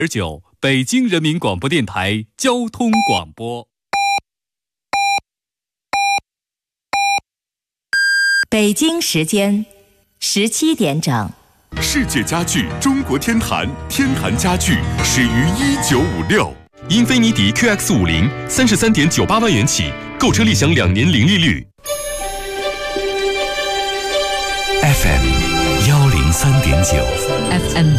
9，北京人民广播电台交通广播。 北京时间17点整。 世界家具中国天坛，天坛家具始于1956。英菲尼迪 QX50 33.98万元起，购车立享2年零利率。FM 103.9 FM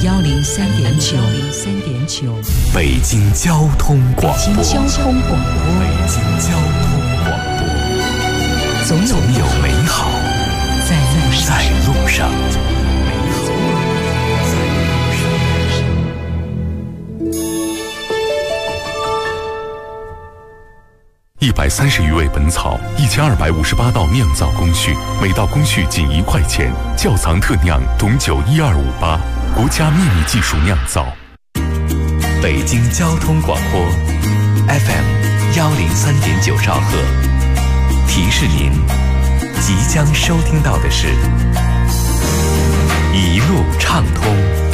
103.9 北京交通广播。 北京交通广播。 北京交通广播。 总有美好在路上。 130余味本草，1258道酿造工序，每道工序仅1块钱。窖藏特酿董酒12588，国家秘密技术酿造。 北京交通广播 FM 103.9兆赫，提示您，即将收听到的是一路畅通。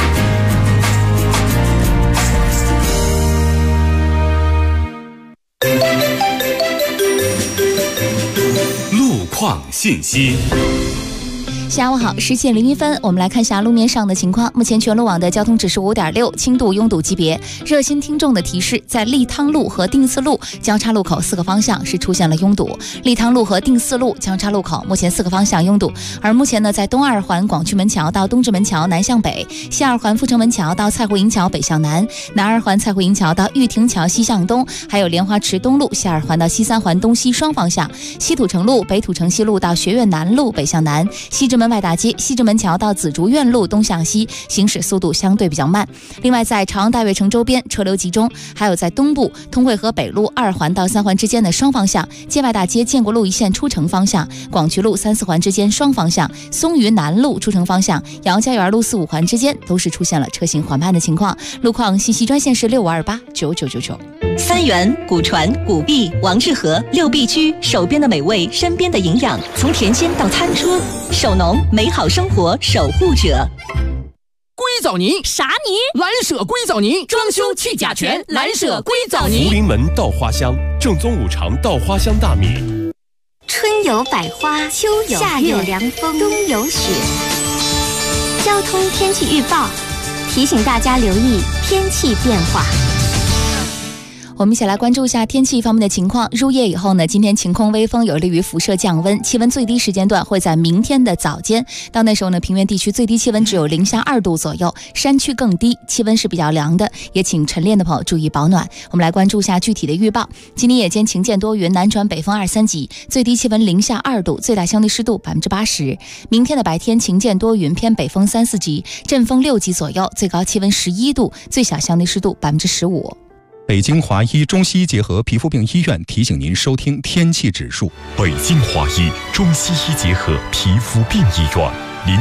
路况信息。 下午好，17点01分，我们来看一下路面上的情况。目前全路网的交通指数5.6，轻度拥堵级别。热心听众的提示，在利汤路和定四路交叉路口4个方向是出现了拥堵。利汤路和定四路交叉路口目前4个方向拥堵。而目前呢，在东二环广渠门桥到东直门桥南向北，西二环阜成门桥到蔡湖营桥北向南，南二环蔡湖营桥到玉亭桥西向东，还有莲花池东路西二环到西三环东西双方向，西土城路北土城西路到学院南路北向南，西直门外大街西直门桥到紫竹院路东向西，行驶速度相对比较慢。另外在朝阳大悦城周边车流集中，还有在东部通惠河北路2环到3环之间的双方向，界外大街建国路一线出城方向，广渠路3、4环之间双方向，松榆南路出城方向，姚家园路4、5环之间都是出现了车行缓慢的情况。路况信息专线是65289999。 三元、古传、古碧、王致和6必居，手边的美味，身边的营养，从田间到餐桌，手农美好生活守护者。 硅藻泥啥泥？ 蓝舍硅藻泥，装修去甲醛，蓝舍硅藻泥。 福临门稻花香，正宗5常稻花香大米。 春有百花，秋有夏有凉风，冬有雪。交通天气预报提醒大家留意天气变化。 我们一起来关注一下天气方面的情况。入夜以后呢，今天晴空微风有利于辐射降温，气温最低时间段会在明天的早间。到那时候呢，平原地区最低气温只有零下2度左右，山区更低，气温是比较凉的，也请晨练的朋友注意保暖。我们来关注一下具体的预报。今天夜间晴间多云，南转北风2、3级，最低气温零下2度，最大相对湿度80%。明天的白天晴间多云，偏北风3、4级，阵风6级左右，最高气温11度，最小相对湿度15%。 北京华医中西医结合皮肤病医院提醒您收听天气指数。 北京华医中西医结合皮肤病医院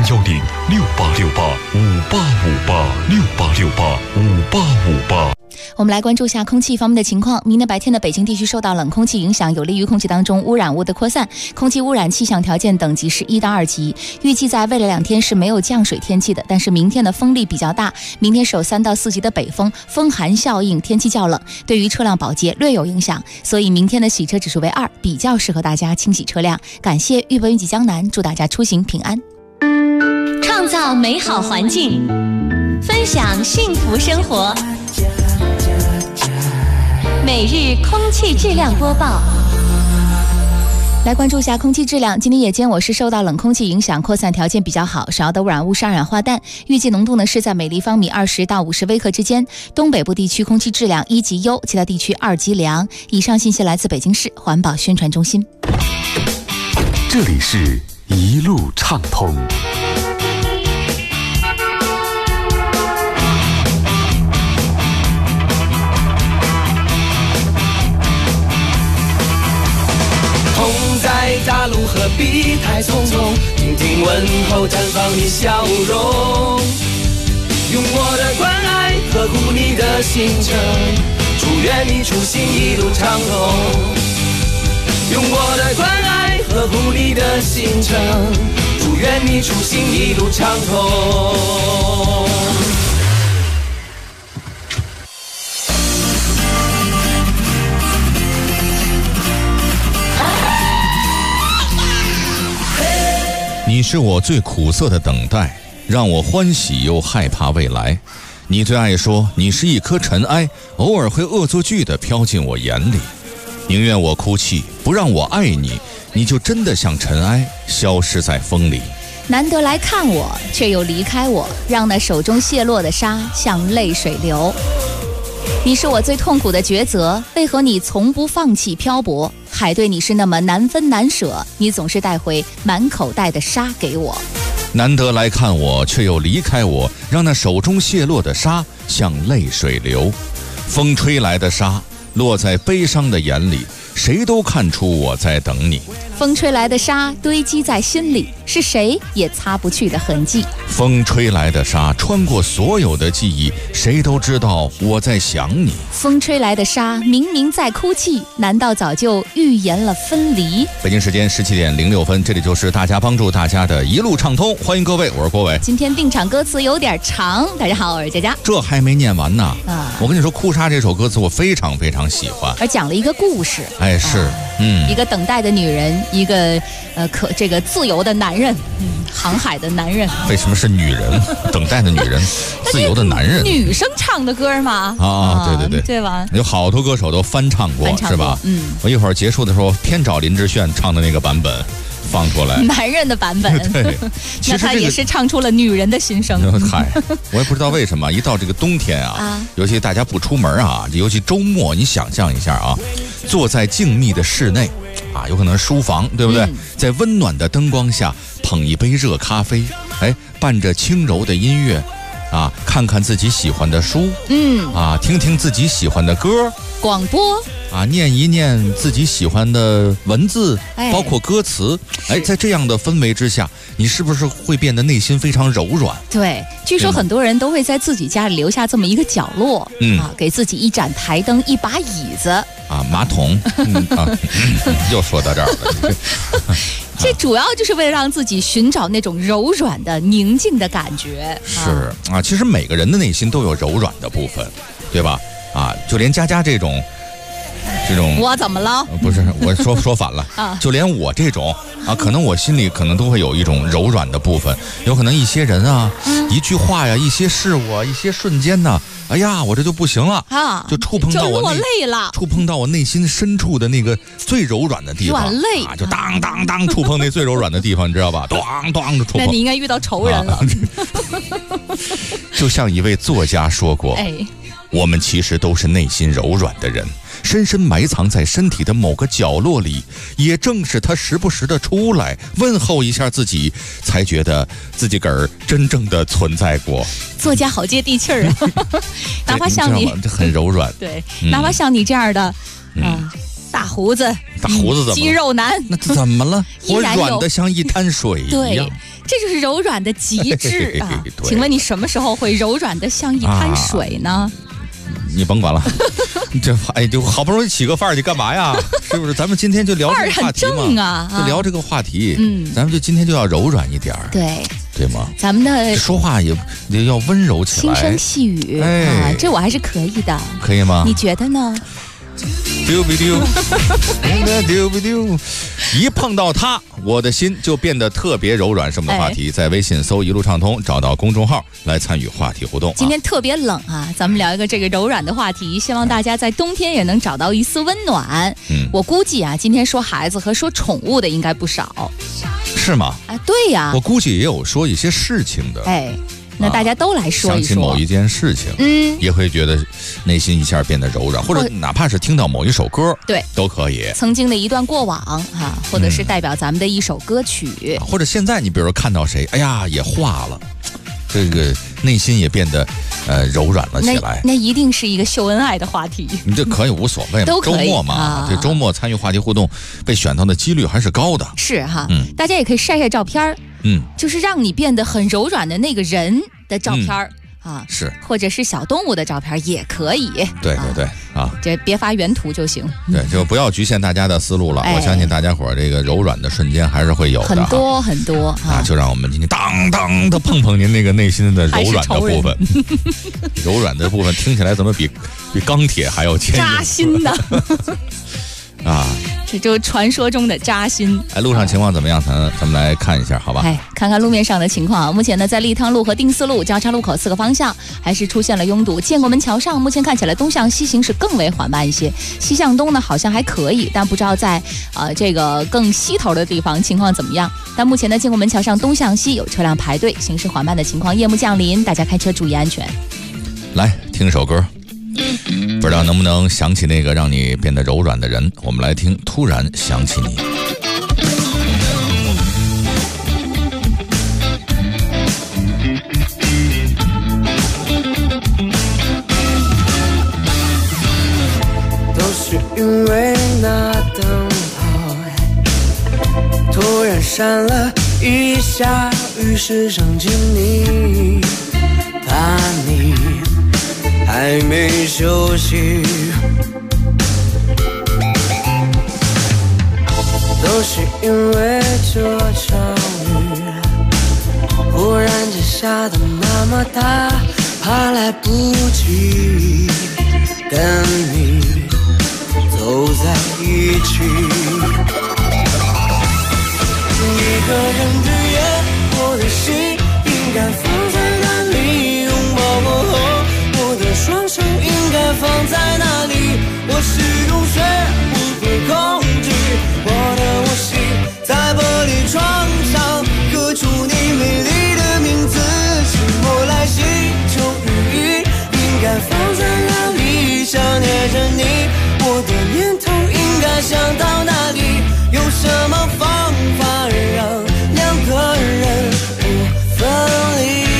，010-6868-5858，6868-5858。 我们来关注一下空气方面的情况。明天白天的北京地区受到冷空气影响，有利于空气当中污染物的扩散，空气污染气象条件等级是1到2级。预计在未来2天是没有降水天气的，但是明天的风力比较大，明天是有3到4级的北风，风寒效应，天气较冷，对于车辆保洁略有影响，所以明天的洗车指数为2，比较适合大家清洗车辆。感谢豫博云集江南，祝大家出行平安。 创造美好环境，分享幸福生活。每日空气质量播报。 来关注一下空气质量。今天夜间我市受到冷空气影响，扩散条件比较好，少的污染物是二氧化氮，预计浓度呢是在每立方米20到50微克之间。东北部地区空气质量1级优，其他地区2级良。以上信息来自北京市环保宣传中心。 这里是一路畅通。 在大路何必太匆匆，听听问候绽放你笑容，用我的关爱呵护你的行程，祝愿你出行一路畅通，用我的关爱呵护你的行程，祝愿你出行一路畅通。 是我最苦涩的等待，让我欢喜又害怕未来。你最爱说你是一颗尘埃，偶尔会恶作剧地飘进我眼里。宁愿我哭泣，不让我爱你，你就真的像尘埃，消失在风里。 难得来看我，却又离开我，让那手中泄落的沙像泪水流。你是我最痛苦的抉择，为何你从不放弃漂泊？海对你是那么难分难舍，你总是带回满口袋的沙给我。 难得来看我，却又离开我，让那手中泄落的沙像泪水流。风吹来的沙落在悲伤的眼里，谁都看出我在等你。 风吹来的沙堆积在心里，是谁也擦不去的痕迹。 风吹来的沙穿过所有的记忆，谁都知道我在想你。 风吹来的沙明明在哭泣，难道早就预言了分离？ 北京时间17点06分，这里就是大家帮助大家的一路畅通，欢迎各位，我是郭伟。 今天定场歌词有点长，大家好，我是佳佳。 这还没念完呢我跟你说，哭砂这首歌词我非常非常喜欢， 而讲了一个故事。 哎，是， 一个等待的女人，一个这个自由的男人，航海的男人。 为什么是女人？等待的女人，自由的男人。 女生唱的歌嘛？对吧？ 有好多歌手都翻唱过，是吧？我一会儿结束的时候，偏找林志炫唱的那个版本放出来， 男人的版本。 对， 那他也是唱出了女人的心声。 嗨，我也不知道为什么，一到这个冬天尤其大家不出门尤其周末，你想象一下坐在静谧的室内有可能是书房，对不对？在温暖的灯光下，捧一杯热咖啡，伴着轻柔的音乐看看自己喜欢的书，听听自己喜欢的歌， 广播念一念自己喜欢的文字，包括歌词。在这样的氛围之下，你是不是会变得内心非常柔软？ 对，据说很多人都会在自己家里留下这么一个角落，给自己一盏台灯，一把椅子， 马桶，又说到这儿了。 这主要就是为了让自己寻找那种柔软的宁静的感觉。 是其实每个人的内心都有柔软的部分，对吧？就连佳佳这种我怎么了？ 不是，我说反了就连我这种可能我心里可能都会有一种柔软的部分。有可能一些人一句话呀，一些事物一些瞬间呢，哎呀，我这就不行了就触碰到我落泪了， 触碰到我内心深处的那个最柔软的地方， 软肋就当当当触碰那最柔软的地方，你知道吧？当当的触碰。 那你应该遇到仇人了。 就像一位作家说过，我们其实都是内心柔软的人，深深埋藏在身体的某个角落里，也正是他时不时的出来问候一下自己，才觉得自己个儿真正的存在过。 作家好接地气儿哪怕像你这很柔软。 对，哪怕像你这样的大胡子怎么肌肉男， 那怎么了？我软的像一滩水一样。 对，这就是柔软的极致请问你什么时候会柔软的像一滩水呢？ 你甭管了，就好不容易起个范儿，你干嘛呀？是不是？咱们今天就聊这个话题嘛，就聊这个话题。咱们就今天就要柔软一点儿，对吗？ 咱们的说话也要温柔起来， 轻声细语这我还是可以的。 可以吗？ 你觉得呢？ 丢不丢？丢不丢？一碰到它，我的心就变得特别柔软。是我们的话题，在微信搜一路畅通，找到公众号来参与话题互动。 今天特别冷咱们聊一个这个柔软的话题，希望大家在冬天也能找到一丝温暖。我估计今天说孩子和说宠物的应该不少。 是吗？ 对呀， 我估计也有说一些事情的。 那大家都来说一说， 想起某一件事情，也会觉得内心一下变得柔软，或者哪怕是听到某一首歌， 对， 都可以。 曾经的一段过往或者是代表咱们的一首歌曲， 或者现在你比如说看到谁，哎呀也化了，这个内心也变得柔软了起来。 那一定是一个秀恩爱的话题。 你这可以无所谓， 都可以。 周末嘛，这周末参与话题互动，被选到的几率还是高的。 是大家也可以晒晒照片就是让你变得很柔软的那个人的照片是， 或者是小动物的照片也可以。 对这别发原图就行。 对，就不要局限大家的思路了。我相信大家伙这个柔软的瞬间还是会有的， 很多很多就让我们今天当当的碰碰您那个内心的柔软的部分。柔软的部分听起来怎么比钢铁还要坚硬？ 扎心的这就传说中的扎心。 路上情况怎么样？咱们来看一下，好吧？ 看看路面上的情况。目前呢，在立汤路和定四路交叉路口4个方向还是出现了拥堵。建国门桥上目前看起来东向西行驶更为缓慢一些，西向东呢好像还可以，但不知道在这个更西头的地方情况怎么样。但目前呢，建国门桥上东向西有车辆排队，行驶缓慢的情况。夜幕降临，大家开车注意安全。 来听首歌。不知道能不能想起那个让你变得柔软的人，我们来听《突然想起你》。 都是因为那灯泡突然闪了一下，于是想起你，怕你还没休息，都是因为这场雨忽然间下得那么大，怕来不及跟你走在一起。一个人的夜，我的心应该放在哪里？拥抱过后我的双手应该放在哪里？我始终学不会控制我心，在玻璃窗上刻出你美丽的名字。寂寞来袭，就雨应该放在哪里？想念着你，我的念头应该想到哪里？有什么方法让两个人不分离？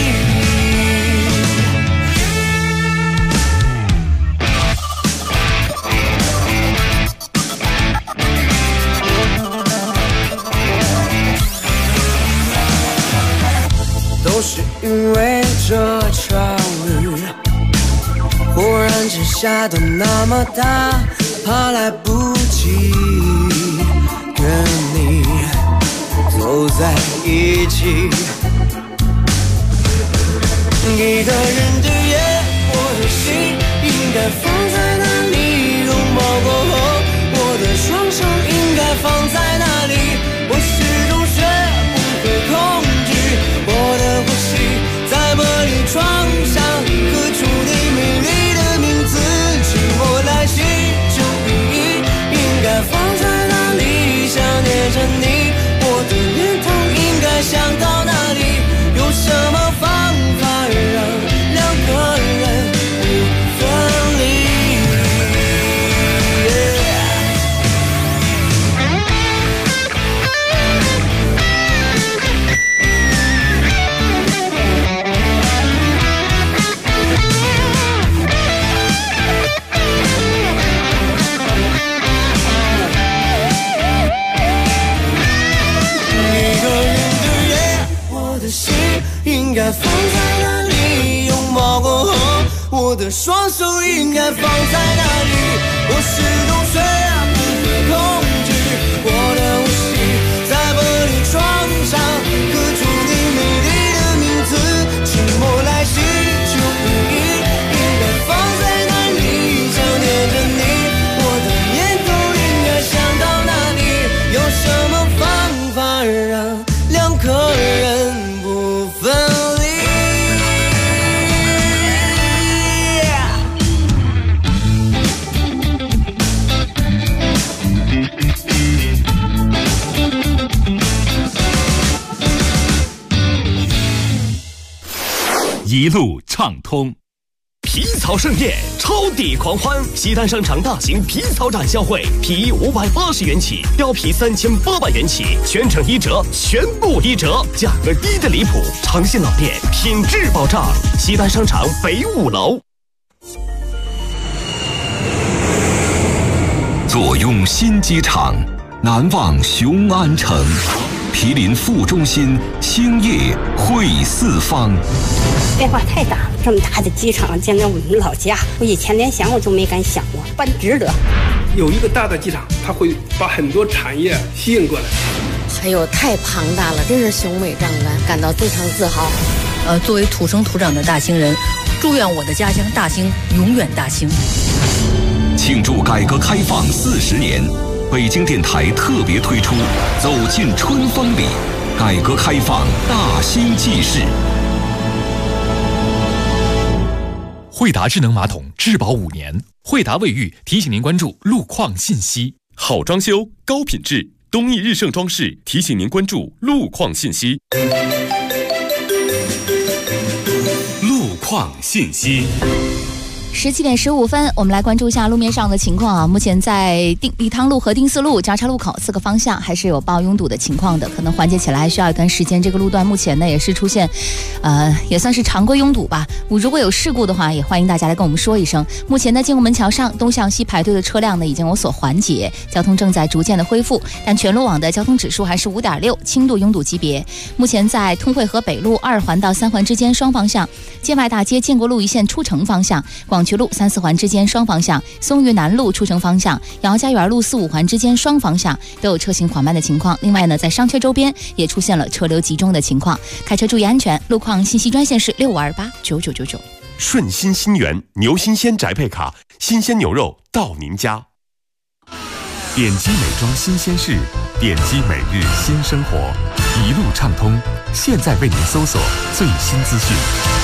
都是因为这场雨忽然间下得那么大，怕来不及跟你走在一起。一个人的夜，我的心应该放在哪里？拥抱过后我的双手应该放在哪里？我始终学不会控制我的呼吸，在玻璃窗上刻出你美丽的名字。寂寞来袭，就应该放在哪里？想念着你，我的念头应该想到哪里？有什么方法让两个人不分离？应该放在哪里？拥抱过后我的双手应该放在哪里？我始终学不会控制我的呼吸，在玻璃窗上刻出你美丽的名字。寂寞来袭，就应该放在哪里？想念着你，我的念头应该想到哪里？有什么方法让两个人不分离？ 一路畅通。 皮草盛宴，超抵狂欢！西单商场大型皮草展销会，皮衣580元起，貂皮3800元起，全程1折，全部1折，价格低的离谱！长线老店，品质保障。西单商场北5楼。 坐拥新机场，难忘雄安城。毗邻副中心，兴业汇四方。 变化太大了，这么大的机场建在我们老家，我以前连想我都没敢想过，办值得。 有一个大的机场，它会把很多产业吸引过来。 还有太庞大了，真是雄伟壮观，感到非常自豪。 作为土生土长的大兴人，祝愿我的家乡大兴永远大兴。 庆祝改革开放40年， 北京电台特别推出《走进春风里》，改革开放大新纪事。 惠达智能马桶质保5年，惠达卫浴提醒您关注路况信息。 好装修，高品质，东义日盛装饰提醒您关注路况信息。 路况信息。 17点15分，我们来关注一下路面上的情况啊。目前在立汤路和丁四路交叉路口4个方向还是有爆拥堵的情况的，可能缓解起来需要一段时间。这个路段目前呢也是出现，也算是常规拥堵吧。如果有事故的话，也欢迎大家来跟我们说一声。目前在建国门桥上东向西排队的车辆呢已经有所缓解，交通正在逐渐的恢复，但全路网的交通指数还是5.6，轻度拥堵级别。目前在通惠河北路2环到3环之间双方向，建外大街建国路一线出城方向，广渠路3、4环之间双方向，松榆南路出城方向，姚家园路4、5环之间双方向都有车行缓慢的情况。另外呢，在商圈周边也出现了车流集中的情况，开车注意安全。路况信息专线是65289999。 顺心新源牛新鲜宅配卡，新鲜牛肉到您家。点击美妆新鲜事，点击每日新生活，一路畅通，现在为您搜索最新资讯。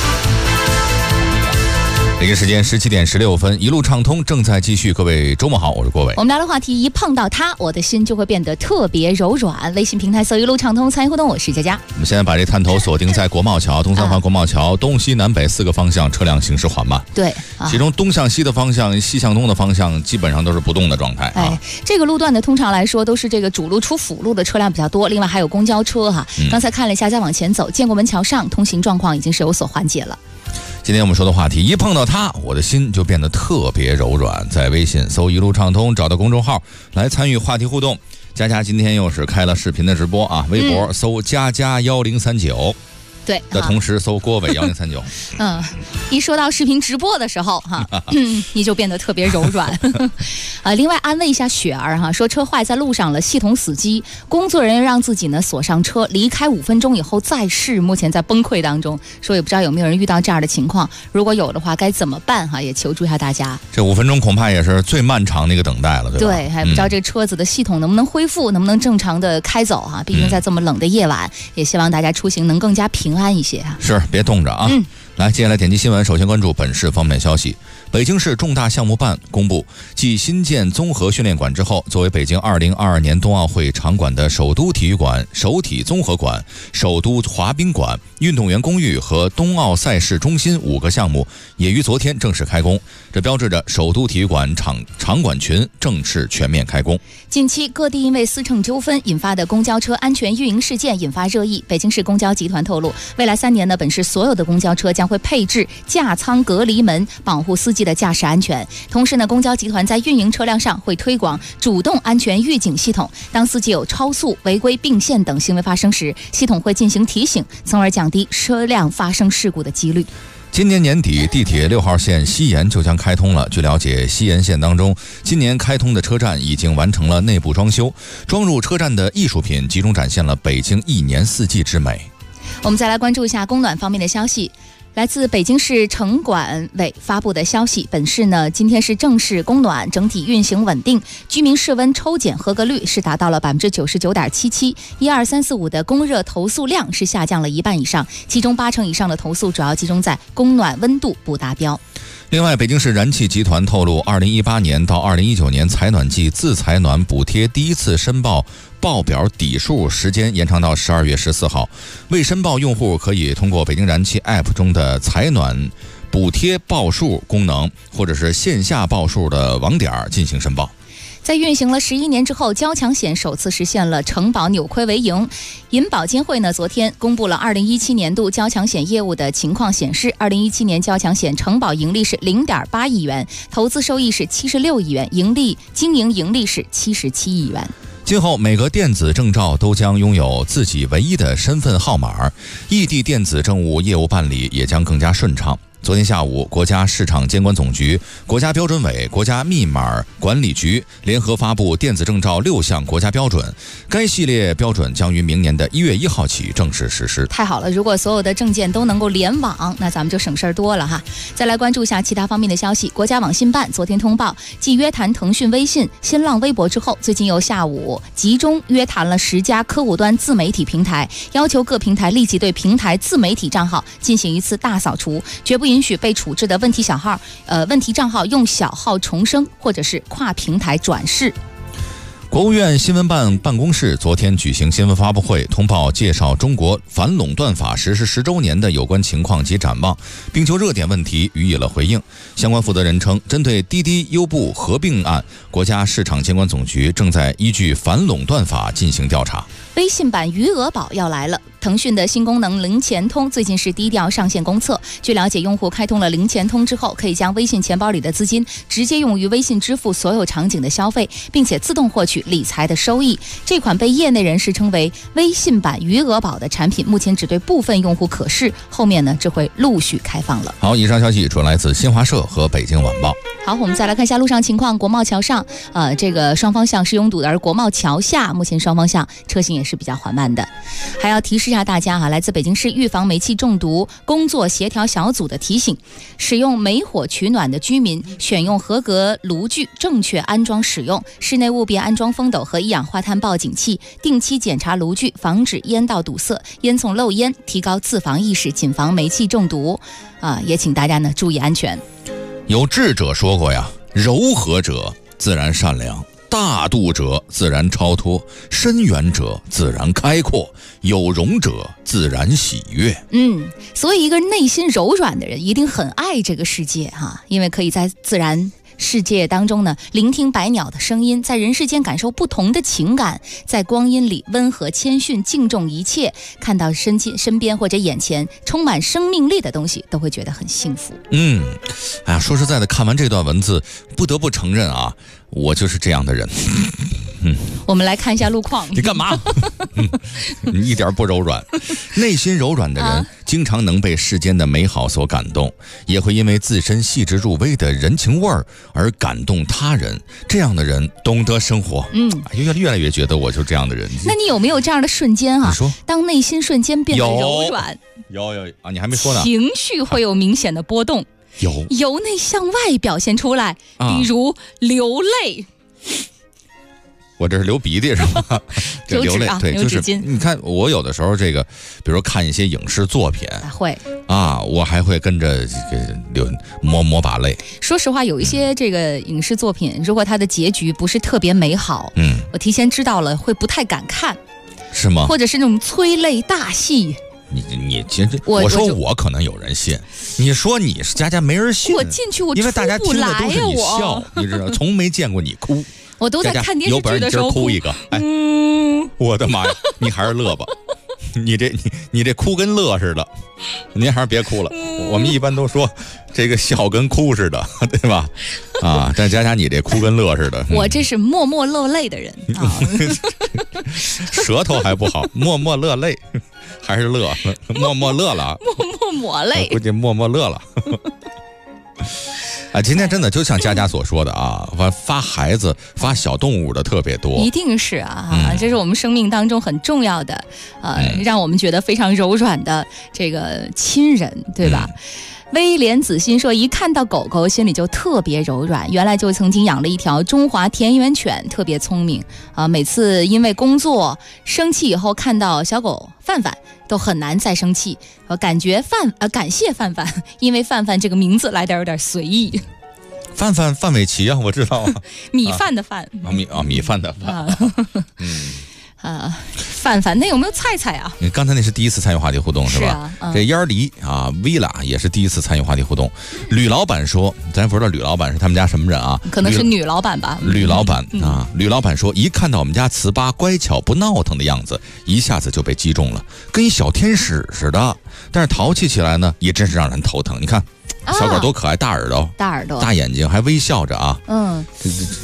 北京时间17点16分，一路畅通正在继续。各位周末好，我是郭伟。 我们聊的话题，一碰到它，我的心就会变得特别柔软。微信平台搜一路畅通，参与互动，我是佳佳。 我们现在把这探头锁定在国贸桥、东三环国贸桥东西南北4个方向，车辆行驶缓慢。 对， 其中东向西的方向、西向东的方向基本上都是不动的状态。 这个路段呢，通常来说都是这个主路出辅路的车辆比较多，另外还有公交车哈。刚才看了一下，再往前走，建国门桥上通行状况已经是有所缓解了。 今天我们说的话题，一碰到它，我的心就变得特别柔软。在微信搜一路畅通，找到公众号来参与话题互动。佳佳今天又是开了视频的直播啊，微博搜佳佳1039。 对的同时搜郭伟1039。 一说到视频直播的时候哈，你就变得特别柔软。另外安慰一下雪儿哈，说车坏在路上了，系统死机，工作人员让自己呢锁上车，离开5分钟以后再试，目前在崩溃当中。说也不知道有没有人遇到这样的情况，如果有的话该怎么办哈？也求助一下大家。 这5分钟恐怕也是最漫长的一个等待了，对吧？ 对，还不知道这个车子的系统能不能恢复，能不能正常的开走哈？毕竟在这么冷的夜晚，也希望大家出行能更加平安一些啊。 是，别冻着啊。来，接下来点击新闻，首先关注本市方面消息。北京市重大项目办公布，继新建综合训练馆之后，作为北京2022年冬奥会场馆的首都体育馆、首体综合馆、首都滑冰馆、运动员公寓和冬奥赛事中心5个项目，也于昨天正式开工。这标志着首都体育馆场馆群正式全面开工。 近期各地因为司乘纠纷引发的公交车安全运营事件引发热议。北京市公交集团透露，未来3年呢，本市所有的公交车将会配置驾舱隔离门，保护司机的驾驶安全。同时呢，公交集团在运营车辆上会推广主动安全预警系统，当司机有超速、违规并线等行为发生时，系统会进行提醒，从而降低车辆发生事故的几率。 今年年底，地铁6号线西延就将开通了。据了解，西延线当中，今年开通的车站已经完成了内部装修，装入车站的艺术品，集中展现了北京一年四季之美。 我们再来关注一下供暖方面的消息。来自北京市城管委发布的消息，本市呢今天是正式供暖，整体运行稳定，居民室温抽检合格率是达到了99.77%，12345的供热投诉量是下降了1半以上，其中80%以上的投诉主要集中在供暖温度不达标。 另外，北京市燃气集团透露，2018年到2019年采暖季自采暖补贴第一次申报报表底数时间延长到12月14号，未申报用户可以通过北京燃气 App 中的采暖补贴报数功能，或者是线下报数的网点进行申报。 在运行了11年之后，交强险首次实现了承保扭亏为盈。银保监会呢昨天公布了2017年度交强险业务的情况显示，2017年交强险承保盈利是0.8亿元，投资收益是76亿元，经营盈利是77亿元。 今后每个电子证照都将拥有自己唯一的身份号码，异地电子政务业务办理也将更加顺畅。 昨天下午，国家市场监管总局、国家标准委、国家密码管理局联合发布电子证照6项国家标准，该系列标准将于明年的1月1号起正式实施。 太好了，如果所有的证件都能够联网，那咱们就省事儿多了哈。再来关注一下其他方面的消息。国家网信办昨天通报，继约谈腾讯微信、新浪微博之后，最近又下午集中约谈了10家客户端自媒体平台，要求各平台立即对平台自媒体账号进行一次大扫除，绝不允许被处置的问题账号用小号重生或者是跨平台转世。 国务院新闻办办公室昨天举行新闻发布会，通报介绍中国反垄断法实施10周年的有关情况及展望，并就热点问题予以了回应。相关负责人称，针对滴滴优步合并案，国家市场监管总局正在依据反垄断法进行调查。 微信版余额宝要来了。腾讯的新功能零钱通最近是低调上线公测。据了解，用户开通了零钱通之后，可以将微信钱包里的资金直接用于微信支付所有场景的消费，并且自动获取理财的收益。这款被业内人士称为微信版余额宝的产品，目前只对部分用户可视，后面呢，这会陆续开放了。 好，以上消息主要来自新华社和北京晚报。 好，我们再来看一下路上情况。国贸桥上，这个双方向是拥堵的，而国贸桥下目前双方向车行也是比较缓慢的。还要提示一下大家来自北京市预防煤气中毒工作协调小组的提醒：使用煤火取暖的居民选用合格炉具，正确安装使用；室内务必安装风斗和一氧化碳报警器，定期检查炉具，防止烟道堵塞、烟囱漏烟，提高自防意识，谨防煤气中毒。也请大家呢注意安全。 有智者说过呀，柔和者自然善良，大度者自然超脱，深远者自然开阔，有容者自然喜悦。 所以一个内心柔软的人一定很爱这个世界因为可以在自然世界当中呢，聆听百鸟的声音，在人世间感受不同的情感，在光阴里温和谦逊，敬重一切，看到身边或者眼前充满生命力的东西，都会觉得很幸福。 说实在的，看完这段文字，不得不承认我就是这样的人。 我们来看一下路况。 你干嘛？你一点不柔软。内心柔软的人经常能被世间的美好所感动，也会因为自身细致入微的人情味儿而感动他人。这样的人懂得生活。越来越觉得我就这样的人。 那你有没有这样的瞬间你说， 当内心瞬间变得柔软， 有你还没说呢。 情绪会有明显的波动，由内向外表现出来，比如流泪。 我这是流鼻涕是吧？这流泪，对，就是你看我有的时候比如看一些影视作品， 会我还会跟着抹把泪。 说实话，有一些这个影视作品，如果它的结局不是特别美好，我提前知道了会不太敢看， 是吗？ 或者是那种催泪大戏。 你其实我说我可能有人信，你说你是家没人信， 我进去我因为大家听的都是你笑，你知道，从没见过你哭。 我都在看电视剧的时候哭一个，我的妈呀，你还是乐吧，你这哭跟乐似的，您还是别哭了。我们一般都说这个笑跟哭似的，对吧？但佳佳你这哭跟乐似的， 我这是默默落泪的人舌头还不好，默默落泪还是乐，默默乐了， 默默泪， 估计默默乐了。今天真的就像佳佳所说的发孩子发小动物的特别多， 一定是这是我们生命当中很重要的让我们觉得非常柔软的这个亲人，对吧？威廉子欣说，一看到狗狗心里就特别柔软，原来就曾经养了一条中华田园犬，特别聪明每次因为工作生气以后，看到小狗范范都很难再生气，感谢范范，因为范范这个名字来的有点随意。 范玮琪我知道米饭的饭米饭的饭范范，那有没有菜菜啊？ 你刚才那是第一次参与话题互动是吧？这烟儿梨Villa 也是第一次参与话题互动。吕老板说，咱不知道吕老板是他们家什么人可能是女老板吧。 吕老板吕老板说，一看到我们家糍粑乖巧不闹腾的样子，一下子就被击中了，跟一小天使似的。但是淘气起来呢，也真是让人头疼。你看小狗多可爱，大耳朵大眼睛，还微笑着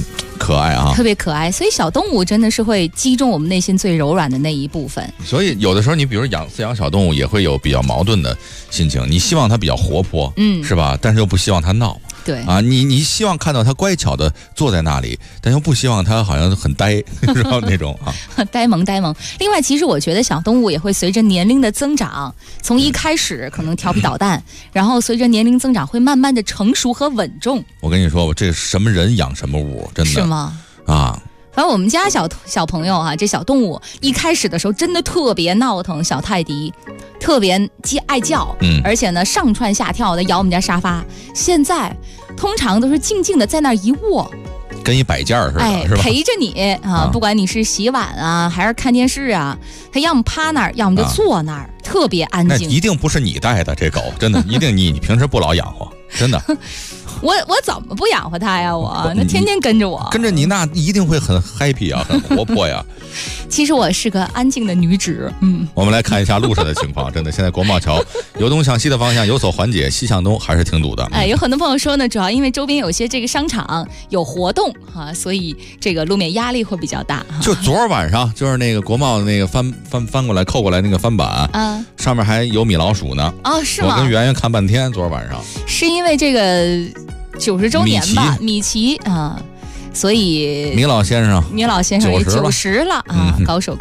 可爱啊， 特别可爱。所以小动物真的是会击中我们内心最柔软的那一部分。 所以有的时候你比如饲养小动物也会有比较矛盾的心情，你希望它比较活泼，是吧？但是又不希望它闹。 对啊，你希望看到它乖巧的坐在那里，但又不希望它好像很呆，是吧？那种啊， 呆萌。另外，其实我觉得小动物也会随着年龄的增长，从一开始可能调皮捣蛋，然后随着年龄增长会慢慢的成熟和稳重。 我跟你说，我这什么人养什么物，真的是吗？ 啊。 反正我们家小朋友啊，这小动物一开始的时候真的特别闹腾，小泰迪特别爱叫，而且呢上蹿下跳的咬我们家沙发。现在通常都是静静的在那儿一卧， 跟一摆件似的，是吧？ 陪着你啊，不管你是洗碗啊，还是看电视啊，他要么趴那儿，要么就坐那儿，特别安静。 那一定不是你带的这狗，真的，一定你平时不老养活，真的。 我怎么不养活它呀？我那天天跟着我， 跟着你那一定会很 happy 啊，很活泼呀。 其实我是个安静的女子。 我们来看一下路上的情况，真的，现在国贸桥由东向西的方向有所缓解，西向东还是挺堵的。 有很多朋友说呢，主要因为周边有些这个商场有活动所以这个路面压力会比较大。 就昨儿晚上，就是那个国贸的那个翻过来扣过来那个翻板，上面还有米老鼠呢。 哦，是吗？ 我跟圆圆看半天，昨儿晚上是因为这个90周年吧，米奇啊。所以米老先生也90了啊，高手。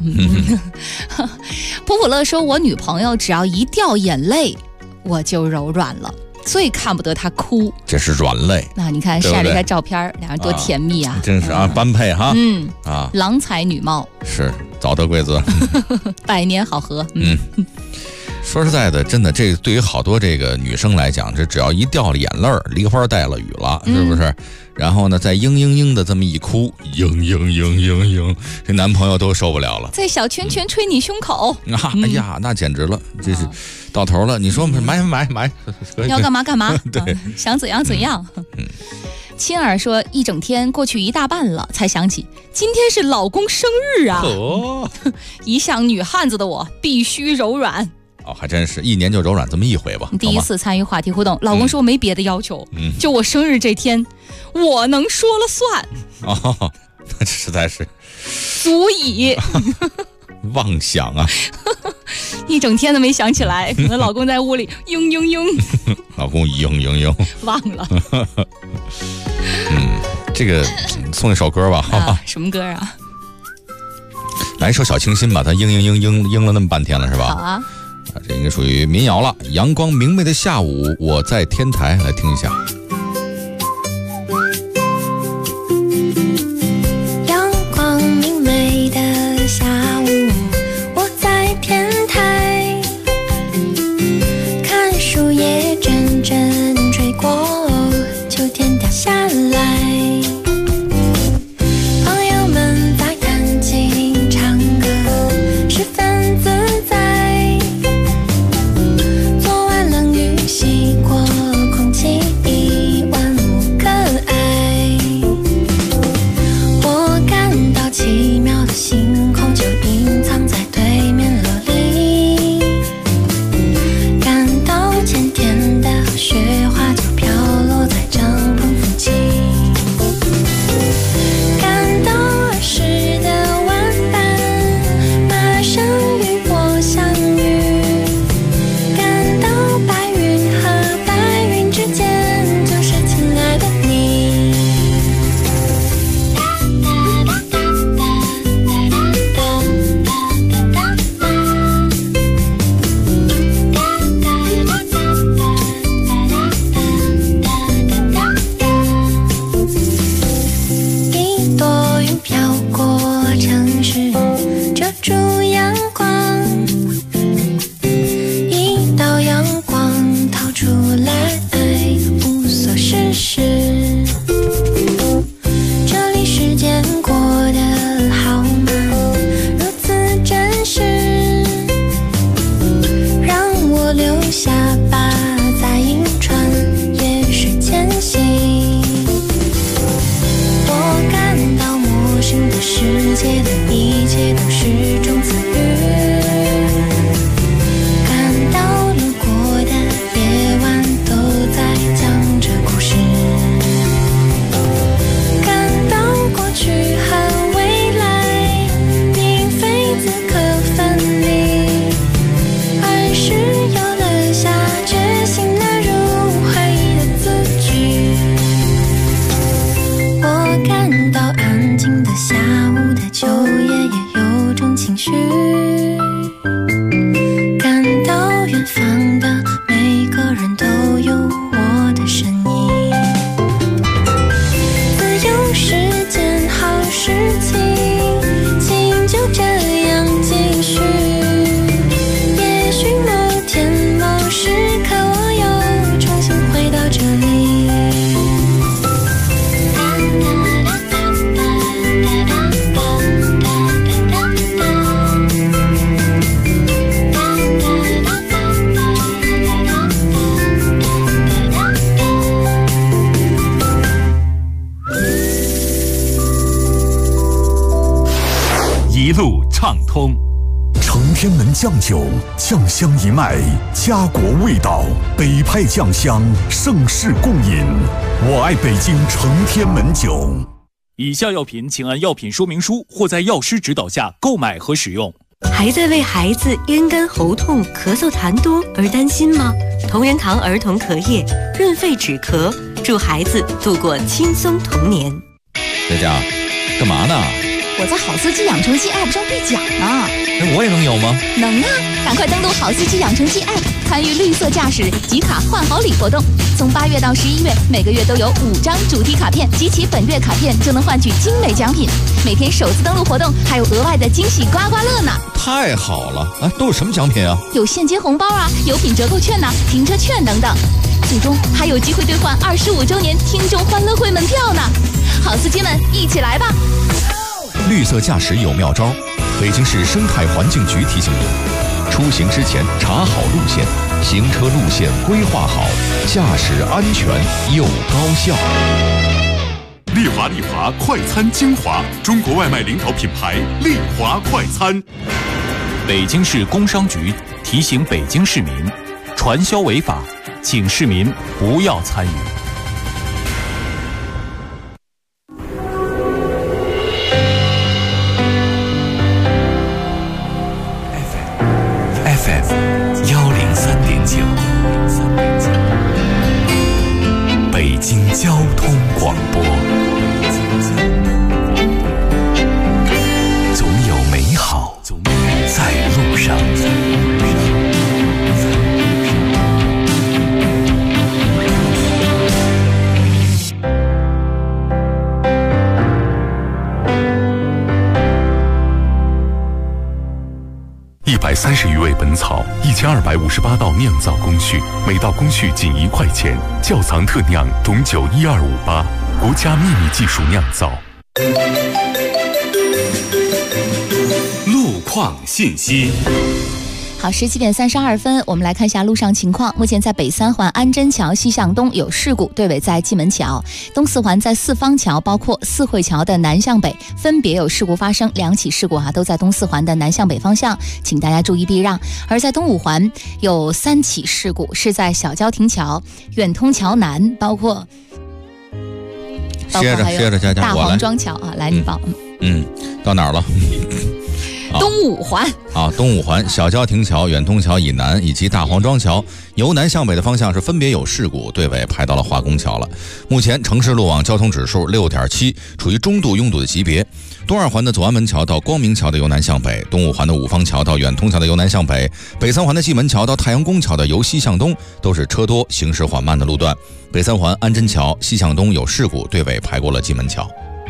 普普乐说，我女朋友只要一掉眼泪，我就柔软了，最看不得她哭。这是软肋。 那你看晒了一下照片，两人多甜蜜啊！ 真是啊，般配哈。 郎才女貌， 是早得贵子， 百年好合。 说实在的，真的，这对于好多这个女生来讲，这只要一掉了眼泪儿，梨花带了雨了，是不是？然后呢，再嘤的这么一哭，嘤，这男朋友都受不了了。 在小拳拳吹你胸口， 哎呀，那简直了，这是到头了。你说买， 要干嘛？ 对， 想怎样？亲儿说，一整天过去一大半了，才想起今天是老公生日啊！一向女汉子的我必须柔软。 还真是一年就柔软这么一回吧。 第一次参与话题互动，老公说没别的要求，就我生日这天，我能说了算。 那实在是足以妄想啊！ 一整天都没想起来，可能老公在屋里嘤， 老公嘤， 忘了。 这个送一首歌吧，好吧？ 什么歌啊？ 来一首小清新吧，他嘤了那么半天了，是吧？ 好啊。 这应该属于民谣了。阳光明媚的下午，我在天台，来听一下。 阳光明媚的下午，我在天台，看树叶阵阵吹过，秋天掉下来。朋友们在弹琴唱歌，十分自在。洗过空气，一万物可爱。我感到奇妙的星空就隐藏在对面楼里，感到甜甜的雪花就飘落在帐篷附近。 情绪，感到远方的每个人都有我的身影。自由时间好事情，请就这样继续。也许某天某时刻，我又重新回到这里。 一路畅通， 承天门酱酒，酱香一脉，家国味道，北派酱香，盛世共饮。我爱北京承天门酒。 以下药品请按药品说明书或在药师指导下购买和使用。 还在为孩子咽干喉痛、咳嗽痰多而担心吗？同仁堂儿童咳液，润肺止咳，助孩子度过轻松童年。 佳佳，干嘛呢？ 我在好司机养成记 App 上兑奖呢。 我也能有吗？ 能啊！赶快登录好司机养成记 App， 参与绿色驾驶集卡换好礼活动。从8月到11月，每个月都有5张主题卡片，集齐本月卡片就能换取精美奖品。每天首次登录活动还有额外的惊喜刮刮乐呢！ 太好了！啊，都有什么奖品啊？ 有现金红包啊，有品折扣券呐，停车券等等。最终还有机会兑换25周年听众欢乐会门票呢！好司机们，一起来吧！ 绿色驾驶有妙招，北京市生态环境局提醒您：出行之前查好路线，行车路线规划好，驾驶安全又高效。 丽华快餐精华，中国外卖领导品牌丽华快餐。 北京市工商局提醒北京市民，传销违法，请市民不要参与。 北京交通广播，总有美好在路上。 130余味本草，1258道酿造工序，每道工序仅1块钱。窖藏特酿董酒12588，国家秘密技术酿造。 路况信息。 好，17点32分，我们来看一下路上情况。目前在北3环安贞桥西向东有事故，队尾在蓟门桥；东4环在四方桥，包括四惠桥的南向北，分别有事故发生，2起事故都在东4环的南向北方向，请大家注意避让。而在东5环有3起事故，是在小交亭桥、远通桥南，包括还有大黄庄桥啊，来你报。 到哪儿了？ 东5环东5环小交亭桥、远通桥以南以及大黄庄桥由南向北的方向是分别有事故，队尾排到了化工桥了。目前城市路网交通指数6.7，处于中度拥堵的级别。东2环的左安门桥到光明桥的由南向北，东5环的五方桥到远通桥的由南向北，北3环的蓟门桥到太阳宫桥的由西向东，都是车多行驶缓慢的路段。北3环安贞桥西向东有事故，队尾排过了蓟门桥。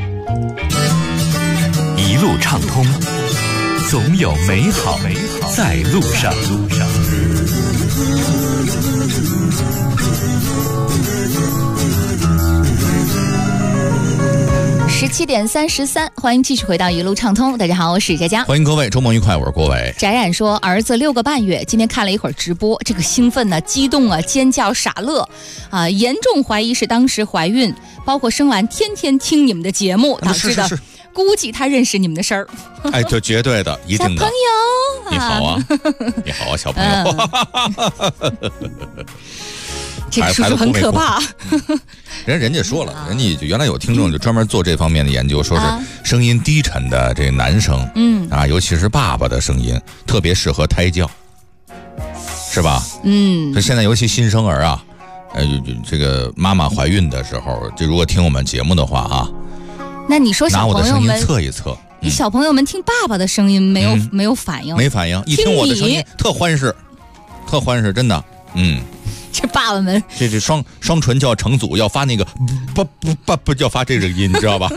一路畅通，总有美好在路上。 17点33，欢迎继续回到一路畅通。大家好，我是佳佳， 欢迎各位，周末愉快，我是郭伟。 翟冉说，儿子6个半月，今天看了一会儿直播，这个兴奋呢、激动啊、尖叫、傻乐啊，严重怀疑是当时怀孕，包括生完天天听你们的节目导致的。是估计他认识你们的声儿。 哎，这绝对的，一定的。 小朋友， 你好啊，你好啊，小朋友。 这个叔叔很可怕。 人家说了，人家原来有听众就专门做这方面的研究，说是声音低沉的这男生，尤其是爸爸的声音，特别适合胎教，是吧？所以现在尤其新生儿啊，这个妈妈怀孕的时候，就如果听我们节目的话啊， 那你说小朋友们拿我的声音测一测， 小朋友们听爸爸的声音没有反应， 没反应，一听我的声音特欢实，真的。 这爸爸们这双唇就要成组，要发那个不要发这个音，你知道吧？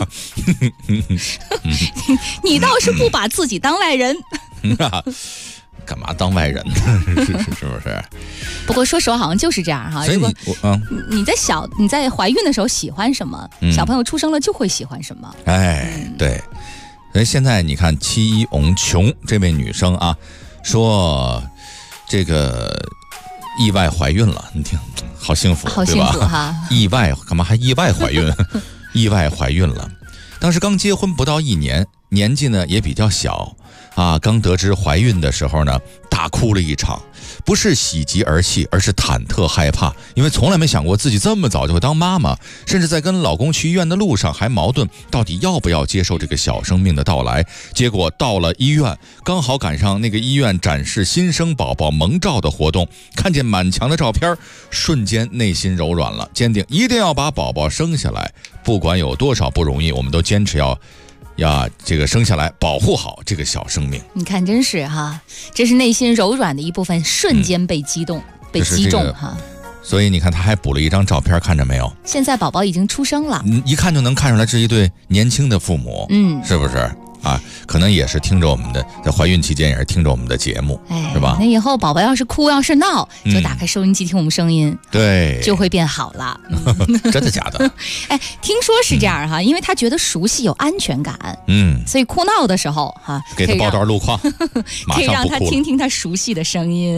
你倒是不把自己当外人。 干嘛当外人呢？是不是？ 不过说实话，好像就是这样哈。 所以你在怀孕的时候喜欢什么，小朋友出生了就会喜欢什么。 对。所以现在你看戚永琼这位女生啊，说这个意外怀孕了，你听，好幸福， 好幸福哈！ 意外干嘛还意外怀孕？意外怀孕了，当时刚结婚不到1年，年纪呢也比较小。刚得知怀孕的时候呢，大哭了一场，不是喜极而泣，而是忐忑害怕，因为从来没想过自己这么早就会当妈妈，甚至在跟老公去医院的路上还矛盾，到底要不要接受这个小生命的到来。结果到了医院，刚好赶上那个医院展示新生宝宝蒙照的活动，看见满墙的照片，瞬间内心柔软了，坚定一定要把宝宝生下来，不管有多少不容易，我们都坚持要这个生下来，保护好这个小生命。 你看，真是哈，这是内心柔软的一部分，瞬间被击中哈。 所以你看，他还补了一张照片，看着没有？ 现在宝宝已经出生了， 一看就能看出来是一对年轻的父母，是不是？可能也是听着我们的，在怀孕期间也是听着我们的节目，是吧？ 那以后宝宝要是哭要是闹，就打开收音机听我们声音， 对， 就会变好了。 真的假的？ 听说是这样哈，因为他觉得熟悉有安全感，所以哭闹的时候哈， 给他报段路况， 可以让他听听他熟悉的声音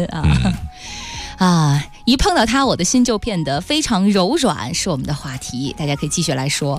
一碰到他，我的心就变得非常柔软，是我们的话题，大家可以继续来说。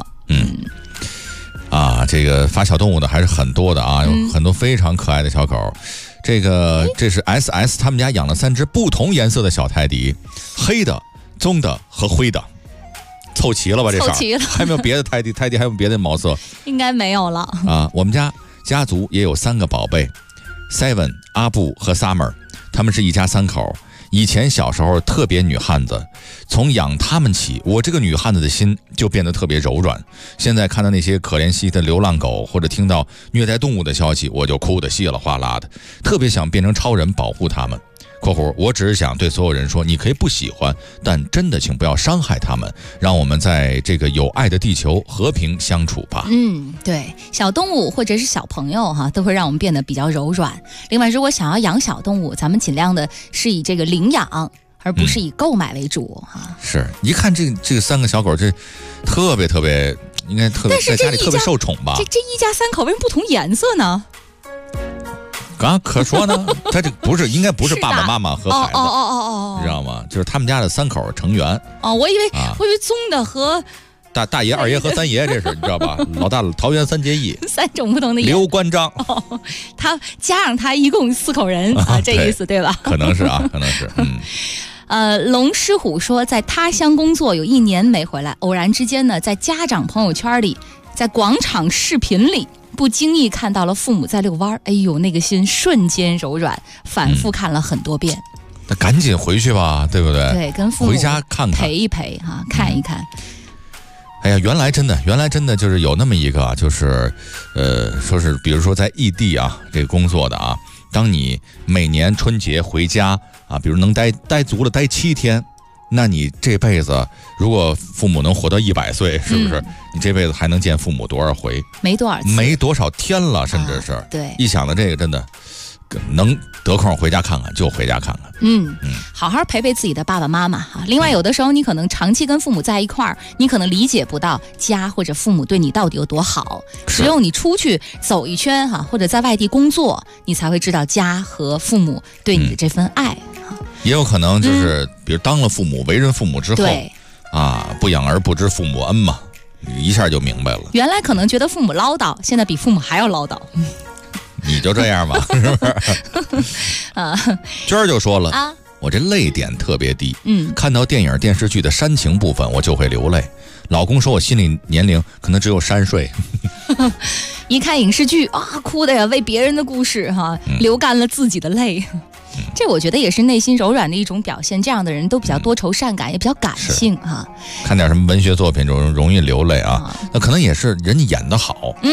这个发小动物的还是很多的啊，有很多非常可爱的小狗。这是 SS 他们家养了3只不同颜色的小泰迪，黑的、棕的和灰的，凑齐了吧？这色凑齐了， 还没有别的泰迪还有别的毛色？ 应该没有了我们家族也有3个宝贝 ，Seven、阿布和 Summer， 他们是一家3口。以前小时候特别女汉子，从养他们起，我这个女汉子的心就变得特别柔软。现在看到那些可怜兮的流浪狗，或者听到虐待动物的消息，我就哭得稀里哗啦的，特别想变成超人保护他们。括弧，我只是想对所有人说，你可以不喜欢，但真的请不要伤害他们，让我们在这个有爱的地球和平相处吧。 对，小动物或者是小朋友都会让我们变得比较柔软。另外，如果想要养小动物，咱们尽量的是以这个领养，而不是以购买为主是，一看这个3个小狗，这特别应该特别在家里特别受宠吧？ 这一家3口为什么不同颜色呢？ 可说呢，他这应该不是爸爸妈妈和孩子，你知道吗？就是他们家的3口成员。 我以为棕的和大爷、二爷和三爷，这是你知道吧？老大桃园3结义 ，3种不同的刘关张， 他加上他一共4口人这意思对吧？ 可能是可能是。 龙狮虎说，在他乡工作有1年没回来，偶然之间呢，在家长朋友圈里，在广场视频里，不经意看到了父母在遛弯，哎呦，那个心瞬间柔软，反复看了很多遍。 那赶紧回去吧，对不对？ 对，跟父母回家看看， 陪一陪看一看。 哎呀，原来真的就是有那么一个，就是说是比如说在异地这个工作的当你每年春节回家比如能待足了待7天，那你这辈子如果父母能活到100岁，是不是？你这辈子还能见父母多少回？ 没多少次， 没多少天了，甚至是对。 一想到这个，真的能得空回家看看就回家看看。 好好陪陪自己的爸爸妈妈另外，有的时候你可能长期跟父母在一块儿，你可能理解不到家或者父母对你到底有多好。只有你出去走一圈或者在外地工作，你才会知道家和父母对你的这份爱。 也有可能就是，比如当了父母、为人父母之后，不养儿不知父母恩嘛，一下就明白了。 原来可能觉得父母唠叨，现在比父母还要唠叨。 你就这样吧，是不是？娟儿就说了我这泪点特别低，看到电影电视剧的煽情部分我就会流泪。老公说我心理年龄可能只有3岁。 一看影视剧哭的呀，为别人的故事流干了自己的泪。这我觉得也是内心柔软的一种表现，这样的人都比较多愁善感，也比较感性看点什么文学作品中容易流泪那可能也是人家演得好。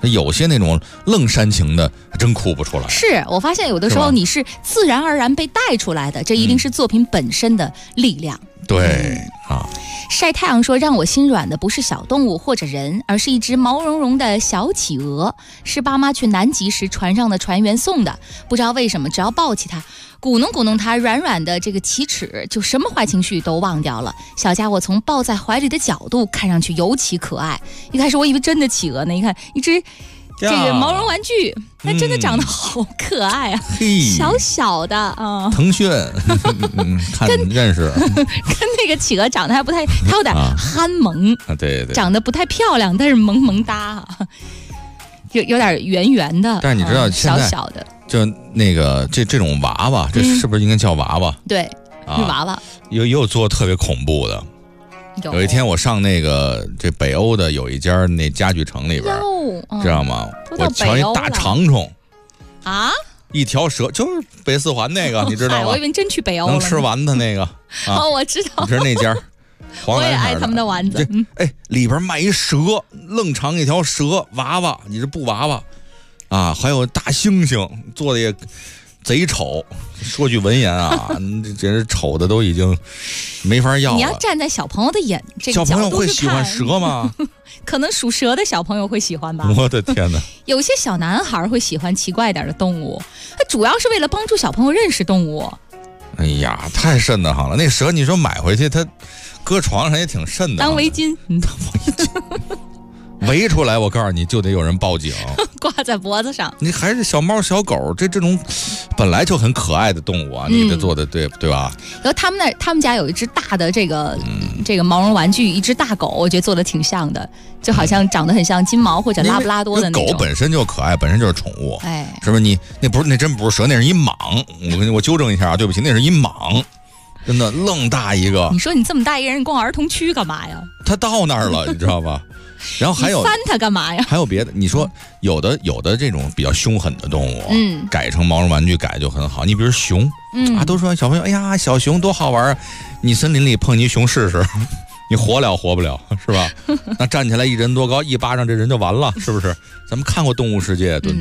有些那种愣煽情的，真哭不出来。 是我发现有的时候你是自然而然被带出来的，这一定是作品本身的力量。 对啊。 晒太阳说，让我心软的不是小动物或者人，而是一只毛茸茸的小企鹅，是爸妈去南极时船上的船员送的。不知道为什么，只要抱起它，鼓弄鼓弄它软软的这个鳍齿，就什么坏情绪都忘掉了。小家伙从抱在怀里的角度看上去尤其可爱。一开始我以为真的企鹅呢，一看一只这个毛绒玩具，那真的长得好可爱啊，小小的啊， 腾讯，看认识， 跟那个企鹅长得还不太，它有点憨萌啊，对对， 长得不太漂亮，但是萌萌哒啊，有点圆圆的， 但是你知道小小的， 就那个这种娃娃，这是不是应该叫娃娃？ 对，是娃娃， 也有做特别恐怖的。有一天我上那个这北欧的有一家那家具城里边，知道吗？我瞧一大长虫啊， 一条蛇，就是北四环那个，你知道吗？ 我以为真去北欧了， 能吃丸子那个。 哦，我知道， 你知道那家， 我也爱他们的丸子。 里边卖一蛇，愣长一条蛇娃娃，你这布娃娃啊，还有大猩猩，做的也贼丑。说句文言啊，这是丑的都已经没法要了。 你要站在小朋友的这个角度去看， 小朋友会喜欢蛇吗？ 可能属蛇的小朋友会喜欢吧。 我的天哪！ 有些小男孩会喜欢奇怪点的动物，它主要是为了帮助小朋友认识动物。 哎呀，太瘆得慌了！那蛇你说买回去，它搁床上也挺瘆的。 当围巾， 当围巾。围出来，我告诉你就得有人报警， 挂在脖子上。你还是小猫小狗，这种本来就很可爱的动物啊，你给它做的对吧？ 然后他们家有一只大的这个毛绒玩具，一只大狗，我觉得做的挺像的，就好像长得很像金毛或者拉布拉多的那种。 狗本身就可爱，本身就是宠物， 哎， 是不是？你那真不是蛇，那是一蟒。我纠正一下啊，对不起，那是一蟒。真的愣大一个。 你说你这么大一个人，你逛儿童区干嘛呀？ 他到那儿了，你知道吧？然后还有你翻它干嘛呀？ 还有别的，你说有的这种比较凶狠的动物，改成毛绒玩具改就很好。你比如熊，都说小朋友，哎呀，小熊多好玩啊！你森林里碰你熊试试，你活不了，是吧？那站起来一人多高，一巴掌这人就完了，是不是？咱们看过《动物世界》，蹲，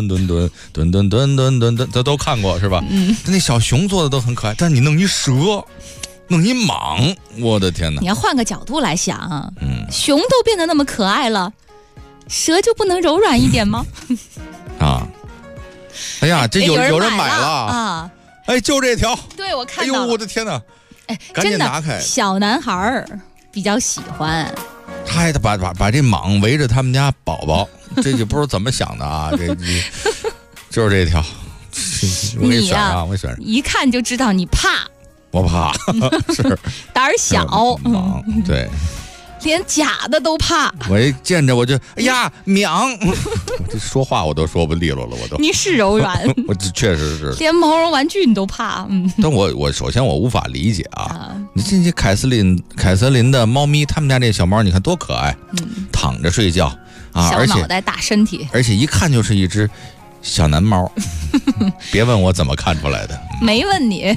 这都看过是吧？那小熊做的都很可爱，但你弄一蛇。弄一蟒，我的天哪！ 你要换个角度来想，熊都变得那么可爱了，蛇就不能柔软一点吗？ 啊！哎呀，这有人买了啊！哎，就这条， 对我看到了。 哎呦，我的天哪！ 哎， 赶紧拿开！ 小男孩比较喜欢， 他还把这蟒围着他们家宝宝，这就不知道怎么想的啊！这就是这条，我给你选上，我选上， 一看就知道你怕。 我怕，是胆儿小， 对， 连假的都怕。 我一见着我就，哎呀，蟒，我这说话我都说不利落了，我都。 你是柔软， 我这确实是。 连毛绒玩具你都怕， 但我首先我无法理解啊，你这些凯瑟琳的猫咪，他们家这小猫，你看多可爱，躺着睡觉啊， 小脑袋大身体， 而且一看就是一只小男猫。别问我怎么看出来的， 没问你。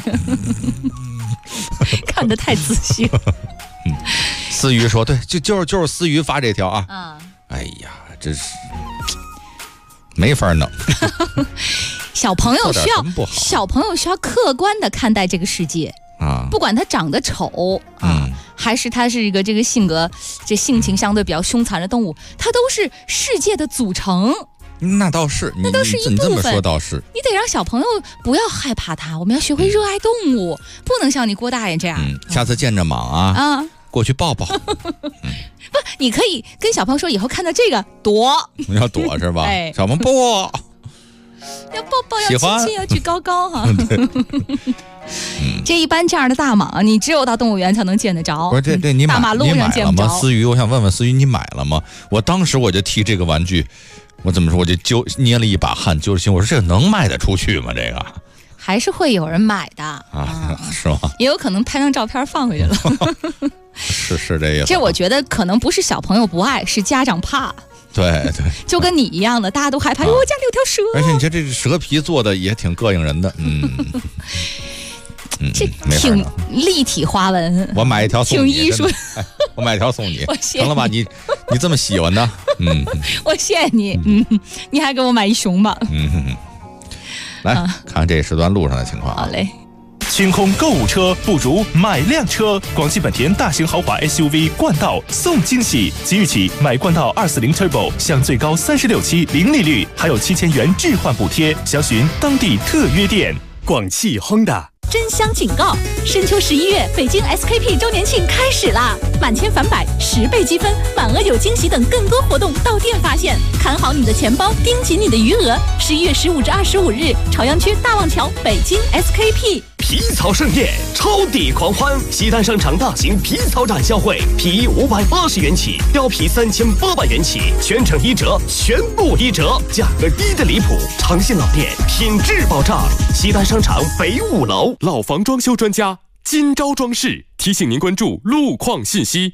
看得太仔细了。 思雨说对，就是思雨发这条啊。哎呀，这是没法弄。 小朋友需要客观的看待这个世界啊，不管他长得丑还是他是一个这个性格性情相对比较凶残的动物，它都是世界的组成。 那倒是， 那都是一部分。 你这么说倒是， 你得让小朋友不要害怕它，我们要学会热爱动物，不能像你郭大爷这样。 下次见着蟒啊，过去抱抱。 不，你可以跟小朋友说，以后看到这个躲， 要躲是吧？ 哎， 小朋友不要抱抱，要亲亲，要举高高哈。这一般这样的大蟒，你只有到动物园才能见得着。 不是这你大马路上见不着。 思雨，我想问问思雨，你买了吗？我当时我就提这个玩具。我怎么说？我就捏了一把汗，揪着心。我说这个能卖得出去吗？这个还是会有人买的啊？是吗？ 也有可能拍张照片放回去了。 是这意思。 这我觉得可能不是小朋友不爱，是家长怕。 对， 就跟你一样的，大家都害怕。我家里有条蛇， 而且你看这蛇皮做的也挺膈应人的。 这挺立体花纹。 我买一条送你， 挺艺术。 我买一条送你， 成了吧？你这么喜欢的， 我谢谢你，你还给我买一熊吧。 来看看这时段路上的情况。 好嘞。 清空购物车不如买辆车，广汽本田大型豪华 SUV 冠道送惊喜，即日起买冠道240 Turbo 享最高36期零利率，还有7000元置换补贴，详询当地特约店。 广汽 Honda。 真香警告！深秋11月，北京 SKP 周年庆开始啦！满千返百，10倍积分，满额有惊喜等更多活动到店发现。看好你的钱包，盯紧你的余额。11月15至25日，朝阳区大望桥北京 SKP。 皮草盛宴，超抵狂欢！西单商场大型皮草展销会，皮衣580元起，貂皮3800元起，全程1折，全部1折，价格低的离谱，诚信老店，品质保障。西单商场北5楼。 老房装修专家金招装饰提醒您关注路况信息。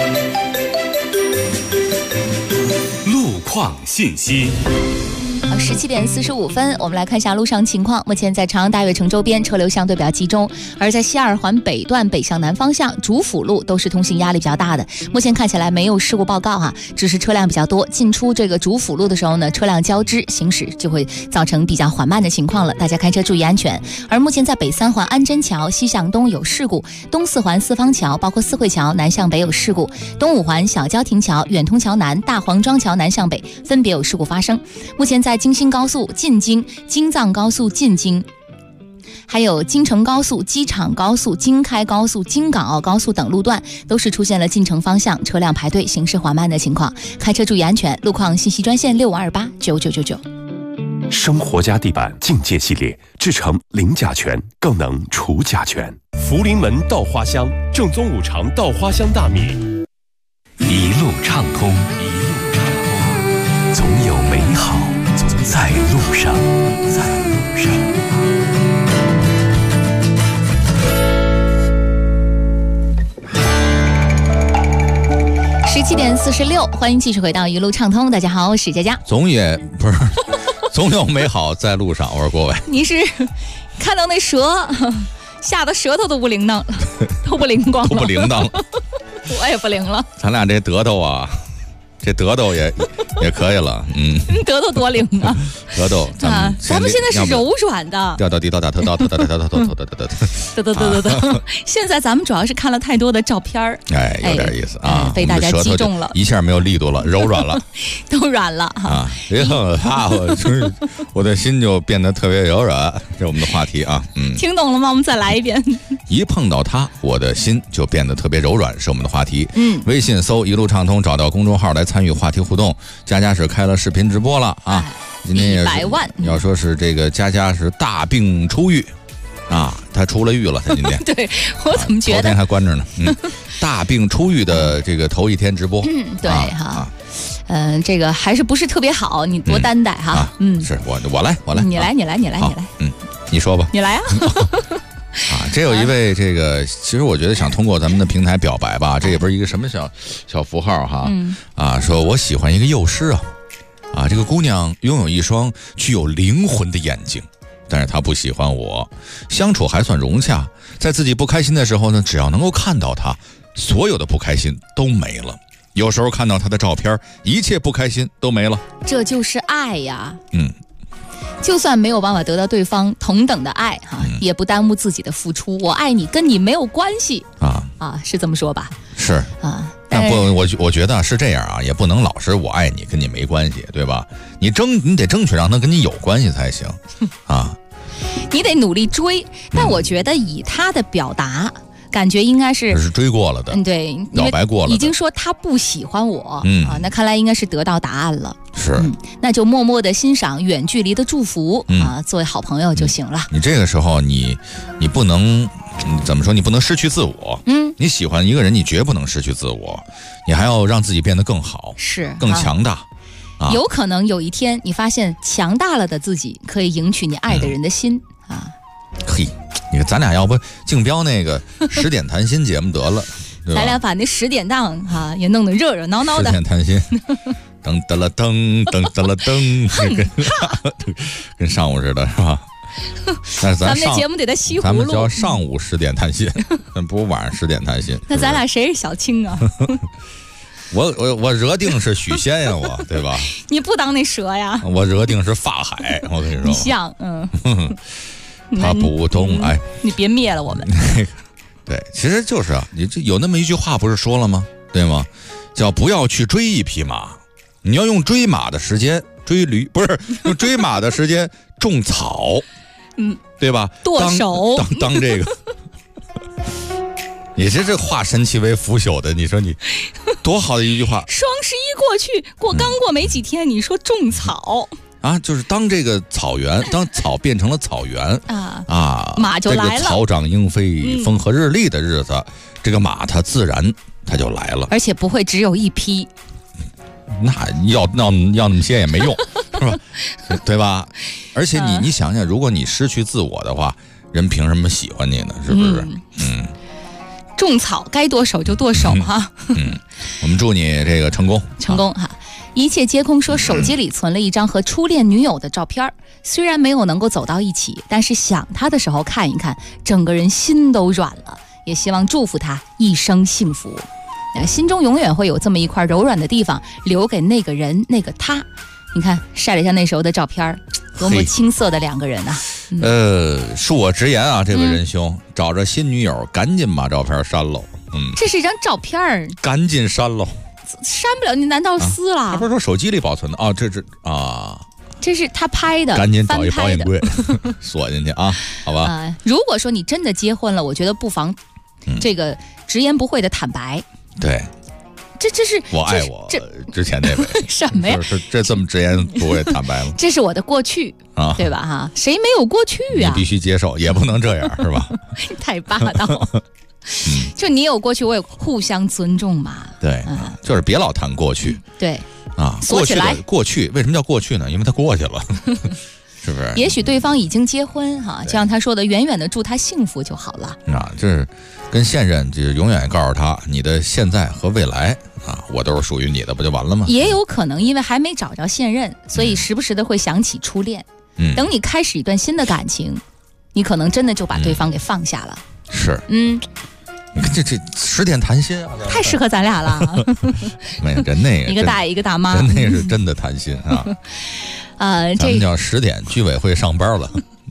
路况信息。 17点45分，我们来看一下路上情况。目前在长安大悦城周边车流相对比较集中，而在西二环北段北向南方向主辅路都是通行压力比较大的。目前看起来没有事故报告哈，只是车辆比较多，进出这个主辅路的时候呢，车辆交织行驶就会造成比较缓慢的情况了，大家开车注意安全。而目前在北3环安贞桥西向东有事故，东4环四方桥包括四惠桥南向北有事故，东5环小郊亭桥远通桥南大黄庄桥南向北分别有事故发生。目前在京新高速进京、京藏高速进京，还有京承高速、机场高速、京开高速、京港澳高速等路段都是出现了进城方向车辆排队、行驶缓慢的情况，开车注意安全。路况信息专线65289999。 生活家地板境界系列制成零甲醛，更能除甲醛。 福临门稻花香，正宗五常稻花香大米， 一路畅通，总有美好在路上， 17点46，欢迎继续回到一路畅通。大家好，我是佳佳。 总有美好在路上。我是郭伟。 你是看到那蛇，吓得舌头都不灵当了，都不灵光了， 都不灵当了。 我也不灵了。 咱俩这得斗啊。这得斗也可以了， 得斗多灵啊！ 得斗，咱们现在是柔软的， 掉地道大特道， 现在咱们主要是看了太多的照片儿， 有点意思啊， 被大家击中了， 一下没有力度了，柔软了， 都软了啊！我的心就变得特别柔软，这是我们的话题啊， 听懂了吗？我们再来一遍。 一碰到他，我的心就变得特别柔软，是我们的话题。微信搜一路畅通，找到公众号来参与话题互动。佳佳是开了视频直播了啊，今天也 100万。 要说是这个佳佳是大病初愈啊，她出了狱了，她今天。 对，我怎么觉得？ 昨天还关着呢。大病初愈的这个头一天直播。 对哈。这个还是不是特别好，你多担待哈。 是我来， 你来。 你说吧。 你来啊。 这有一位这个，其实我觉得想通过咱们的平台表白吧，这也不是一个什么小符号哈，说我喜欢一个幼师啊，这个姑娘拥有一双具有灵魂的眼睛，但是她不喜欢我，相处还算融洽，在自己不开心的时候呢，只要能够看到她，所有的不开心都没了。有时候看到她的照片，一切不开心都没了。 这就是爱呀。就算没有办法得到对方同等的爱也不耽误自己的付出。我爱你跟你没有关系是这么说吧？ 是啊，但不，我觉得是这样啊，也不能老是我爱你跟你没关系，对吧？你得争取让他跟你有关系才行啊。 你得努力追，但我觉得以他的表达。感觉应该是追过了的， 对， 表白过了的， 已经说他不喜欢我，那看来应该是得到答案了， 是， 那就默默的欣赏，远距离的祝福作为好朋友就行了。 你这个时候你不能怎么说？你不能失去自我，你喜欢一个人，你绝不能失去自我，你还要让自己变得更好， 是更强大。 有可能有一天你发现强大了的自己可以赢取你爱的人的心嘿。你看，咱俩要不竞标那个10点谈心节目得了， 咱俩把那10点档也弄得热热闹闹的。 10点谈心，噔噔了噔噔噔了噔，跟上午似的，是吧？但是咱们这节目得在西葫芦， 咱们叫上午10点谈心，不是晚上10点谈心。 那咱俩谁是小青啊？ 我惹定是许仙呀，我对吧？ 你不当那蛇呀？ 我惹定是法海，我跟你说。 你像， 他不懂哎。 你别灭了我们。 对，其实就是啊，你这有那么一句话不是说了吗？对吗？叫不要去追一匹马，你要用追马的时间追驴，不是用追马的时间种草，对吧？ 剁手当这个。你这化神奇为腐朽的，你说你多好的一句话！ 双11过去，刚过没几天，你说种草啊，就是当这个草原，当草变成了草原啊， 马就来了。 这个草长莺飞、风和日丽的日子，这个马它自然它就来了， 而且不会只有一匹。 那要那么些也没用，是吧？对吧？而且你想想，如果你失去自我的话，人凭什么喜欢你呢？是不是？ 种草该剁手就剁手哈。 我们祝你这个成功哈。一切皆空说手机里存了一张和初恋女友的照片，虽然没有能够走到一起，但是想他的时候看一看，整个人心都软了。也希望祝福他一生幸福。心中永远会有这么一块柔软的地方，留给那个人，那个他。你看晒了一下那时候的照片，多么青涩的两个人啊！ 恕我直言啊，这位仁兄，找着新女友，赶紧把照片删喽。 这是一张照片， 赶紧删喽。 删不了，你难道撕了？ 他不是说手机里保存的啊？ 这是他拍的， 赶紧找一保险柜锁进去啊，好吧？ 如果说你真的结婚了，我觉得不妨这个直言不讳的坦白。 对。 这是我爱我之前那位什么呀？ 这这么直言不讳坦白吗？ 这是我的过去啊，对吧？哈，谁没有过去啊？ 你必须接受，也不能这样，是吧？ 太霸道。就你有过去，我也互相尊重嘛。 对，就是别老谈过去。 对啊，过去为什么叫过去呢？因为它过去了，是不是？ 也许对方已经结婚哈，就像他说的，远远的祝他幸福就好了。 这是跟现任就永远告诉他，你的现在和未来啊，我都是属于你的，不就完了吗？ 也有可能因为还没找着现任，所以时不时的会想起初恋。等你开始一段新的感情，你可能真的就把对方给放下了。 是，你看这10点谈心啊， 太适合咱俩了。 没有，人那个一个大爷一个大妈， 人那是真的谈心啊。咱们叫10点居委会上班了。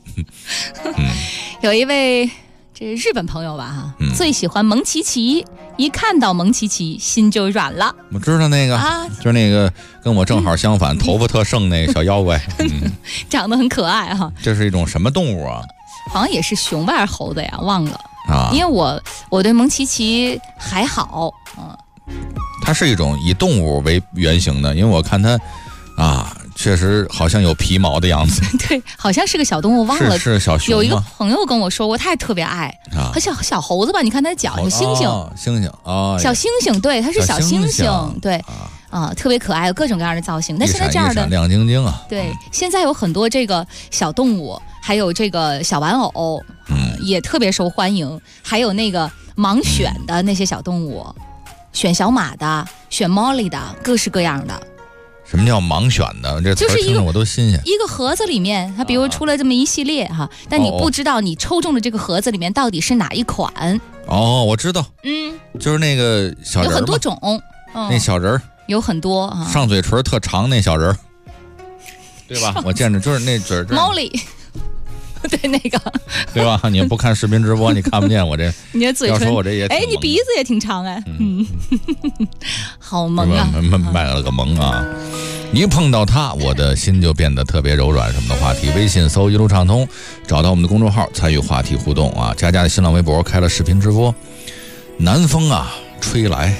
有一位这日本朋友吧最喜欢蒙奇奇，一看到蒙奇奇心就软了。 我知道那个就是那个跟我正好相反，头发特盛那小妖怪， 长得很可爱哈。 这是一种什么动物啊？ 好像也是熊吧，猴子呀，忘了啊。因为我对蒙奇奇还好， 它是一种以动物为原型的，因为我看它确实好像有皮毛的样子。 对，好像是个小动物，忘了是小熊吗？ 有一个朋友跟我说过，他也特别爱和小猴子吧？你看他的脚，小猩猩啊， 小猩猩，对，它是小猩猩，对特别可爱，有各种各样的造型。但现在这样的亮晶晶啊， 对，现在有很多这个小动物，还有这个小玩偶，也特别受欢迎。还有那个盲选的那些小动物，选小马的，选 Molly 的，各式各样的。 什么叫盲选的？这词听着我都新鲜。 一个盒子里面，它比如出了这么一系列哈，但你不知道你抽中的这个盒子里面到底是哪一款。 我知道，就是那个小人， 有很多种， 那小人有很多啊， 上嘴唇特长那小人，对吧？我见着就是那嘴儿。 Molly， 对那个， 对吧？你不看视频直播，你看不见我这。 你的嘴唇， 要说我这也， 你鼻子也挺长哎，好萌啊！ 卖了个萌啊！一碰到他，我的心就变得特别柔软。什么的话题？微信搜一路畅通，找到我们的公众号，参与话题互动啊！佳佳的新浪微博开了视频直播，南风啊，吹来。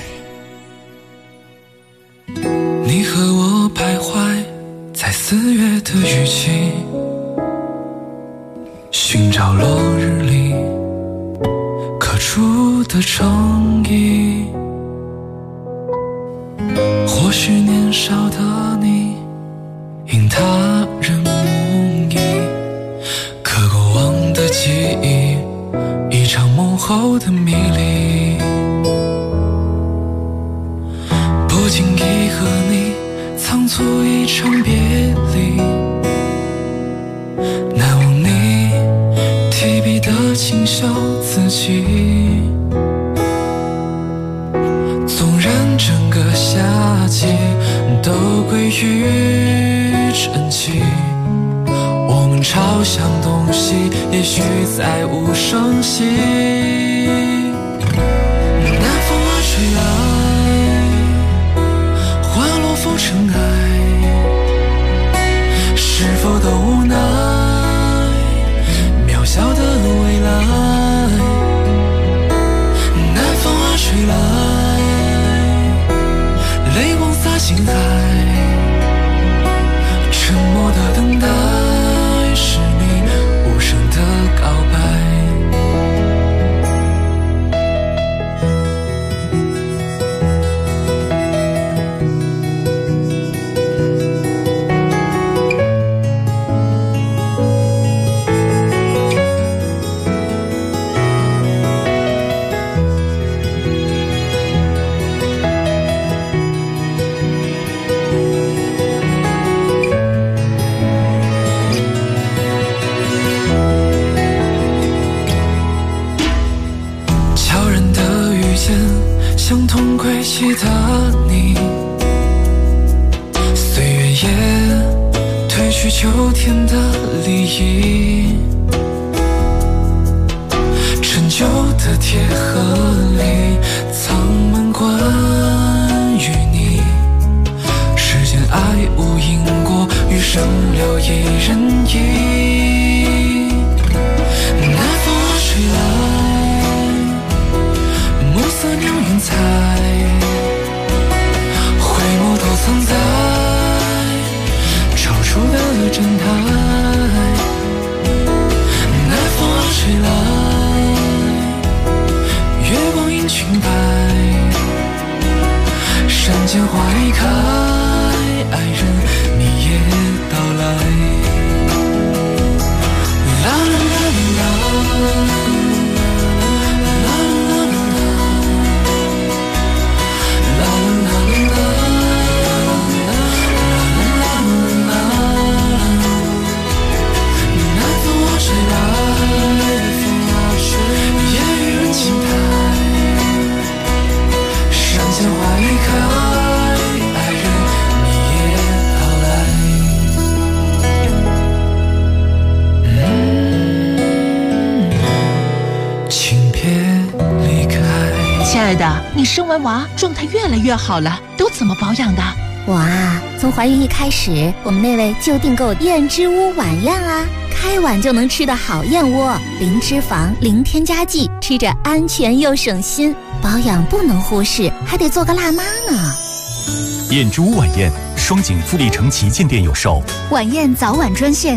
你和我徘徊在4月的雨季，寻找落日里刻出的诚意。或许年少的你因他人梦遗，可过往的记忆一场梦后的迷离。不经意和你仓促一场别离，难忘你提笔的清秀字迹。纵然整个夏季都归于沉寂。我们朝向东西，也许再无声息。南风啊吹来，花落浮尘埃，是否都无奈？渺小的未来，南风啊吹来，泪光洒心海，沉默的等待。像同归期的你，岁月也褪去秋天的离意，陈旧的铁盒里藏满关于你，世间爱无因果，余生留一人意。南风啊吹来，暮色袅云彩，回眸都藏在超出的站台。南风啊吹来，月光映裙摆，山间花已开，爱人你也到来。啦啦啦啦。 亲爱的，你生完娃状态越来越好了，都怎么保养的？ 我啊，从怀孕一开始，我们那位就订购燕之屋晚宴啊，开碗就能吃的好燕窝，零脂肪、零添加剂，吃着安全又省心。保养不能忽视，还得做个辣妈呢。 燕之屋晚宴，双井富力城旗舰店有售。 晚宴早晚专线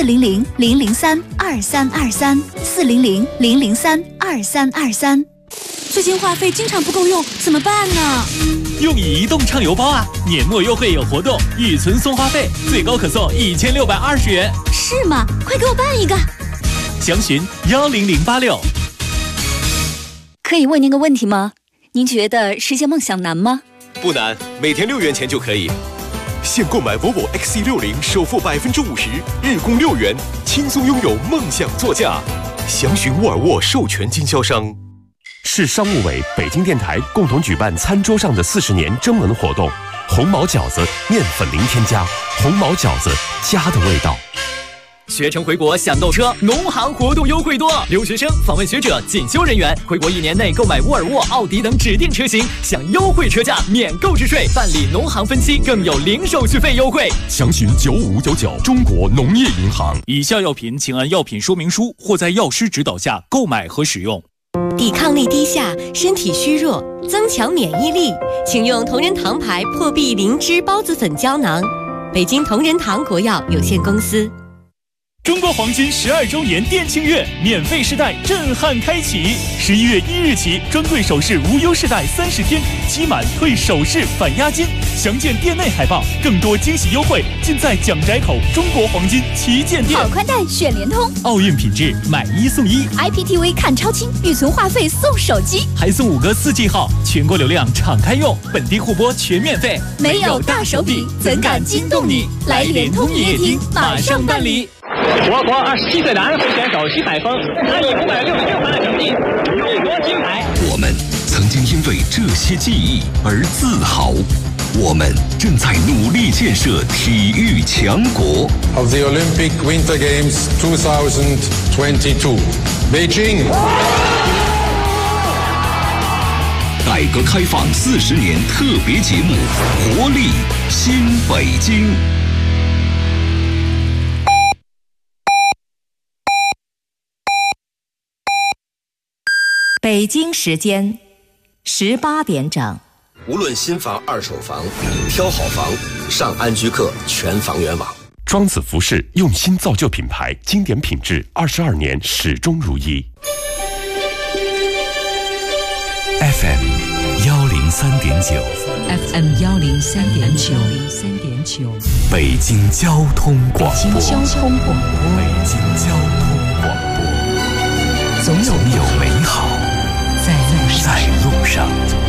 400-003-2323，400-003-2323。 最近话费经常不够用，怎么办呢？ 用移动畅游包啊，年末优惠有活动，预存送话费，最高可送1620元。 是吗？快给我办一个！ 详询10086。 可以问您个问题吗？您觉得实现梦想难吗？ 不难，每天6元钱就可以。现购买 Volvo XC60，首付50%，日供6元，轻松拥有梦想座驾。详询沃尔沃授权经销商。市商务委、北京电台共同举办餐桌上的40年征文活动，红毛饺子面粉零添加，红毛饺子家的味道。 学成回国享购车，农行活动优惠多。留学生、访问学者、进修人员回国1年内购买沃尔沃、奥迪等指定车型，享优惠车价，免购置税，办理农行分期，更有零手续费优惠。 详询9599中国农业银行。 以下药品请按药品说明书或在药师指导下购买和使用。 抵抗力低下，身体虚弱，增强免疫力，请用同仁堂牌破壁灵芝孢子粉胶囊。北京同仁堂国药有限公司。 中国黄金12周年店庆月，免费试戴震撼开启！11月1日起，专柜首饰无忧试戴30天，期满退首饰返押金。详见店内海报，更多惊喜优惠尽在蒋宅口中国黄金旗舰店。 好宽带选联通， 奥运品质买1送1 ，IPTV 看超清，预存话费送手机， 还送5个4G 号，全国流量敞开用，本地互播全免费。 没有大手笔，怎敢惊动你？来联通营业厅马上办理。 我国27岁男会选手徐海峰，他以566分的成绩勇夺金牌。 我们曾经因为这些记忆而自豪， 我们正在努力建设体育强国。 Of the Olympic Winter Games 2022, Beijing. 改革开放40年特别节目，活力新北京。 北京时间18点整。 无论新房、二手房，挑好房，上安居客全房源网。 庄子服饰用心造就品牌，经典品质，22年始终如一。 FM 103.9 FM 103.9 北京交通广播。 北京交通广播。 北京交通广播。总有美好在路上。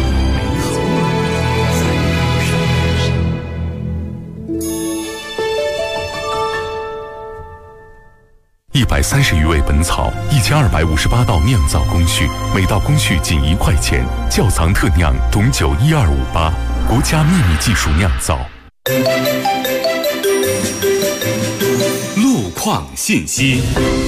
130余味本草，1258道酿造工序，每道工序仅1块钱。窖藏特酿董酒12588，国家秘密技术酿造。 路况信息。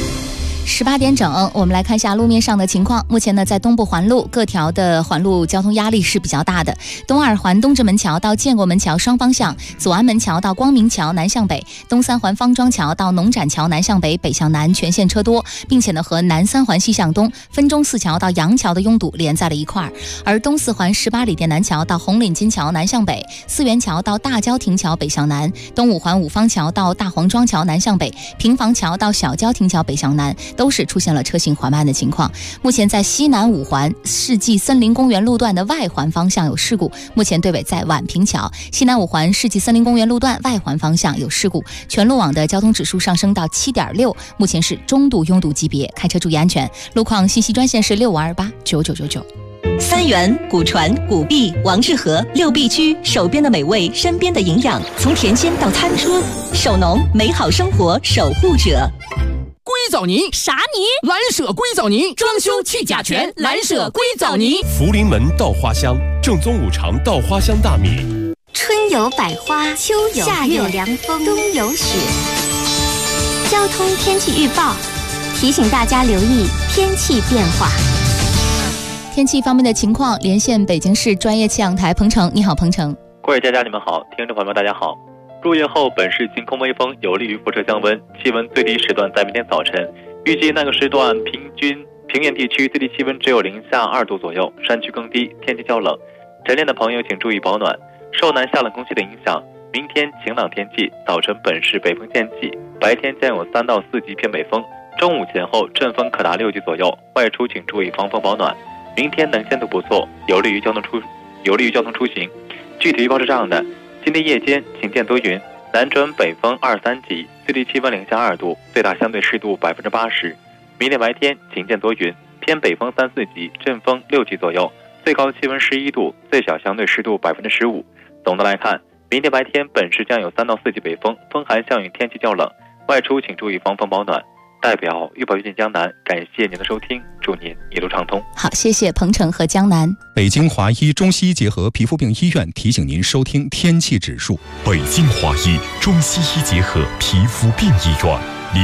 18点整，我们来看一下路面上的情况。目前呢，在东部环路各条的环路交通压力是比较大的。东二环东直门桥到建国门桥双方向，左安门桥到光明桥南向北，东三环方庄桥到农展桥南向北，北向南全线车多，并且呢和南三环西向东分钟寺桥到杨桥的拥堵连在了一块儿。而东四环18里店南桥到红领巾桥南向北，四元桥到大郊亭桥北向南，东五环五方桥到大黄庄桥南向北，平房桥到小郊亭桥北向南。 都是出现了车行缓慢的情况。目前在西南五环世纪森林公园路段的外环方向有事故，目前队尾在宛平桥。西南五环世纪森林公园路段外环方向有事故，全路网的交通指数上升到7.6，目前是中度拥堵级别，开车注意安全。路况信息专线是65289999。 三元、古传、古壁、王致和6必居，手边的美味，身边的营养，从田间到餐桌，手农美好生活守护者。 硅藻泥啥泥？蓝舍硅藻泥，装修去甲醛，蓝舍硅藻泥。 福临门稻花香，正宗五常稻花香大米。 春有百花，秋有夏有凉风，冬有雪。交通天气预报提醒大家留意天气变化。 天气方面的情况，连线北京市专业气象台彭程。你好，彭程。 各位佳佳，你们好，听众朋友们，大家好。 入夜后，本市晴空微风，有利于辐射降温。气温最低时段在明天早晨，预计那个时段平原地区最低气温只有零下2度左右，山区更低，天气较冷。晨练的朋友请注意保暖。受南下冷空气的影响，明天晴朗天气，早晨本市北风渐起，白天将有3到4级偏北风，中午前后阵风可达6级左右，外出请注意防风保暖。明天能见度不错，有利于交通出行。具体预报是这样的。 今天夜间晴间多云，南转北风2、3级，最低气温零下2度，最大相对湿度80%。明天白天晴间多云，偏北风3、4级，阵风6级左右，最高气温11度，最小相对湿度15%。总的来看，明天白天本市将有3到4级北风，风寒效应，天气较冷，外出请注意防风保暖。代表预报预见江南，感谢您的收听，祝您一路畅通。 好，谢谢彭程和江南。 北京华医中西医结合皮肤病医院提醒您收听天气指数。 北京华医中西医结合皮肤病医院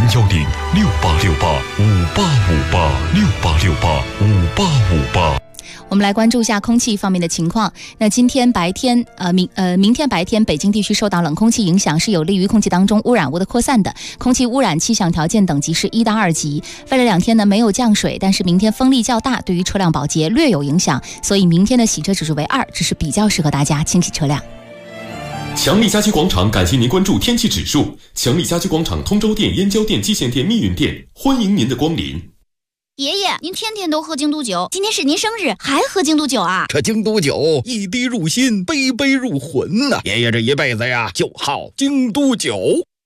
，0106868585868685858。 我们来关注一下空气方面的情况。那今天白天，明天白天，北京地区受到冷空气影响，是有利于空气当中污染物的扩散的。空气污染气象条件等级是1到2级。未来2天呢没有降水，但是明天风力较大，对于车辆保洁略有影响，所以明天的洗车指数为2，这是比较适合大家清洗车辆。 强力家居广场感谢您关注天气指数。强力家居广场通州店、燕郊店、蓟县店、密云店，欢迎您的光临。 爷爷，您天天都喝京都酒，今天是您生日，还喝京都酒啊？ 这京都酒一滴入心，杯杯入魂呐！爷爷这一辈子呀，就好京都酒。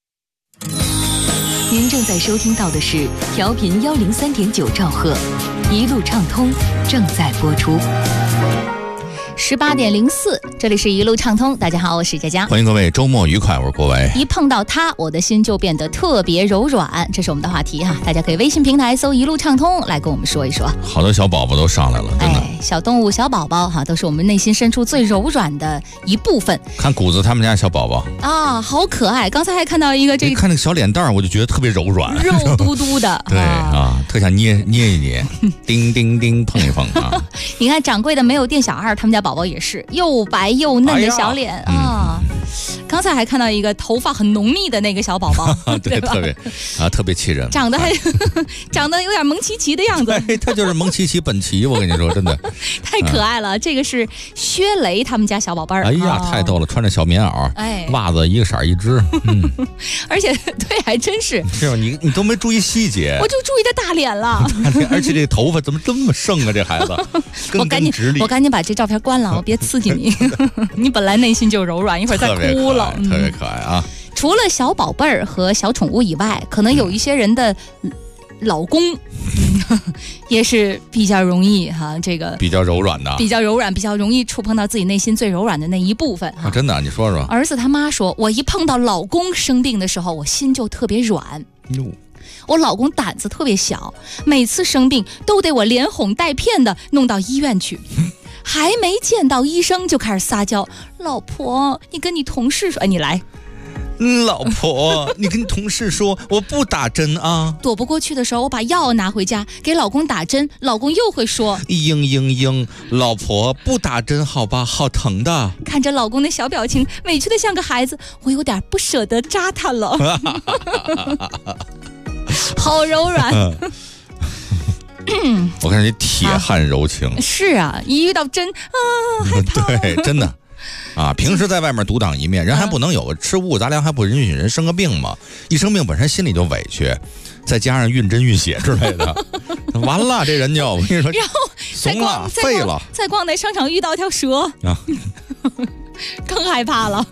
您正在收听到的是调频103.9兆赫，一路畅通正在播出。 18点04，这里是一路畅通。大家好，我是佳佳， 欢迎各位，周末愉快，我是国维。 一碰到他，我的心就变得特别柔软，这是我们的话题哈，大家可以微信平台搜一路畅通来跟我们说一说。 好多小宝宝都上来了，真的。 小动物、小宝宝哈，都是我们内心深处最柔软的一部分。 看谷子他们家小宝宝啊，好可爱！刚才还看到一个这个， 看那个小脸蛋儿，我就觉得特别柔软， 肉嘟嘟的。 对啊，特想捏一捏，叮叮叮碰一碰啊。 你看掌柜的没有店小二，他们家宝宝也是又白又嫩的小脸啊。刚才还看到一个头发很浓密的那个小宝宝， 对，特别气人， 长得有点蒙奇奇的样子。 他就是蒙奇奇本奇，我跟你说，真的太可爱了。这个是薛雷他们家小宝贝儿。 哎呀，太逗了，穿着小棉袄，袜子一个色一只， 而且对，还真是。 是吧？你都没注意细节， 我就注意他大脸了。 而且这头发怎么这么盛啊？这孩子， 我赶紧把这照片关了，我别刺激你。你本来内心就柔软，一会儿再哭了。 特别可爱啊！ 除了小宝贝儿和小宠物以外，可能有一些人的老公也是比较容易这个比较柔软的， 比较柔软，比较容易触碰到自己内心最柔软的那一部分啊！真的，你说说。 儿子他妈说，我一碰到老公生病的时候，我心就特别软。我老公胆子特别小，每次生病都得我连哄带骗的弄到医院去。还没见到医生就开始撒娇，老婆，你跟你同事说，你来。 老婆，你跟你同事说我不打针啊。 躲不过去的时候，我把药拿回家给老公打针，老公又会说， 嘤，老婆不打针好吧，好疼的。 看着老公的小表情，委屈的像个孩子，我有点不舍得扎他了。好柔软。 我看你铁汉柔情。 是啊，一遇到针害怕。 对，真的啊，平时在外面独当一面，人还不能有吃五谷杂粮，还不允许人生个病吗？一生病本身心里就委屈，再加上运针运血之类的，完了这人就我跟你说， 然后怂了废了。 在逛那商场遇到条蛇啊，更害怕了。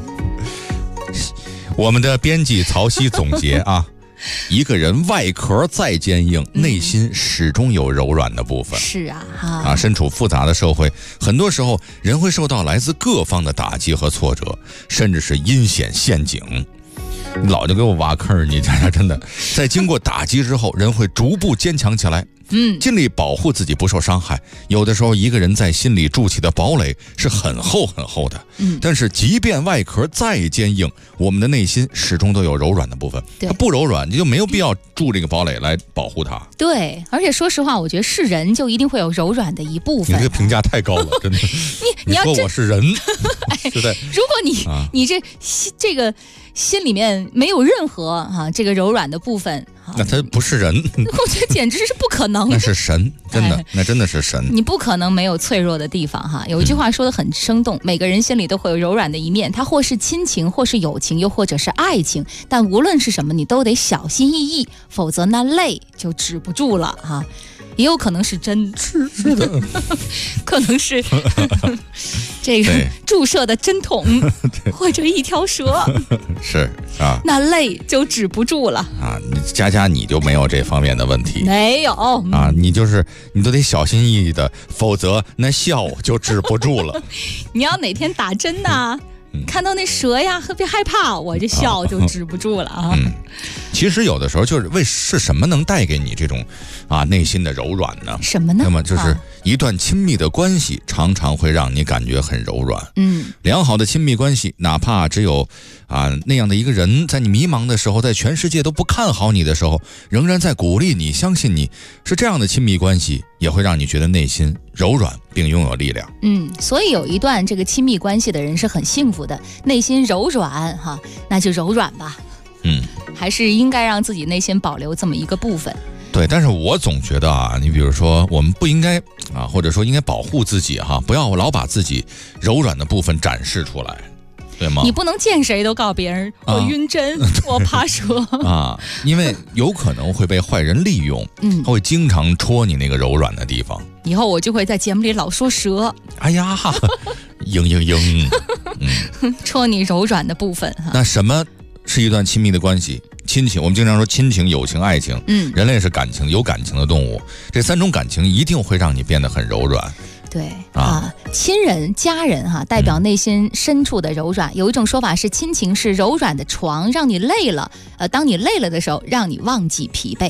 我们的编辑曹曦总结啊。一个人外壳再坚硬，内心始终有柔软的部分。 是啊， 身处复杂的社会，很多时候人会受到来自各方的打击和挫折，甚至是阴险陷阱。你老就给我挖坑，你这真的。在经过打击之后，人会逐步坚强起来。尽力保护自己不受伤害。有的时候一个人在心里筑起的堡垒是很厚很厚的，但是即便外壳再坚硬，我们的内心始终都有柔软的部分。它不柔软，你就没有必要筑这个堡垒来保护它。 对，而且说实话，我觉得是人就一定会有柔软的一部分。 你这个评价太高了，真的。你要说我是人，是的。 如果你这个心里面没有任何这个柔软的部分， 那他不是人。 我觉得简直是不可能。 那是神，真的，那真的是神。 你不可能没有脆弱的地方有一句话说得很生动，每个人心里都会有柔软的一面，它或是亲情，或是友情，又或者是爱情，但无论是什么，你都得小心翼翼，否则那泪就止不住了也有可能是真是的， 可能是这个注射的针筒，或者一条蛇， 是啊， 那泪就止不住了佳你就没有这方面的问题， 没有你都得小心翼翼的，否则那笑就止不住了。 你要哪天打针呢？看到那蛇呀，特别害怕，我这笑就止不住了其实有的时候是什么能带给你这种内心的柔软呢？ 什么呢？ 那么就是一段亲密的关系常常会让你感觉很柔软。良好的亲密关系，哪怕只有那样的一个人，在你迷茫的时候，在全世界都不看好你的时候，仍然在鼓励你，相信你，是这样的亲密关系，也会让你觉得内心柔软并拥有力量。 所以有一段这个亲密关系的人是很幸福的，内心柔软那就柔软吧。还是应该让自己内心保留这么一个部分。 对，但是我总觉得你比如说我们不应该或者说应该保护自己不要老把自己柔软的部分展示出来，对吗？ 你不能见谁都告诉别人我晕针我怕蛇因为有可能会被坏人利用，他会经常戳你那个柔软的地方。 以后我就会在节目里老说蛇， 哎呀嘤戳你柔软的部分那什么是一段亲密的关系？亲情，我们经常说亲情、友情、爱情。人类是有感情的动物，这三种感情一定会让你变得很柔软。 对亲人、家人代表内心深处的柔软。有一种说法是，亲情是柔软的床，让你累了，当你累了的时候，让你忘记疲惫。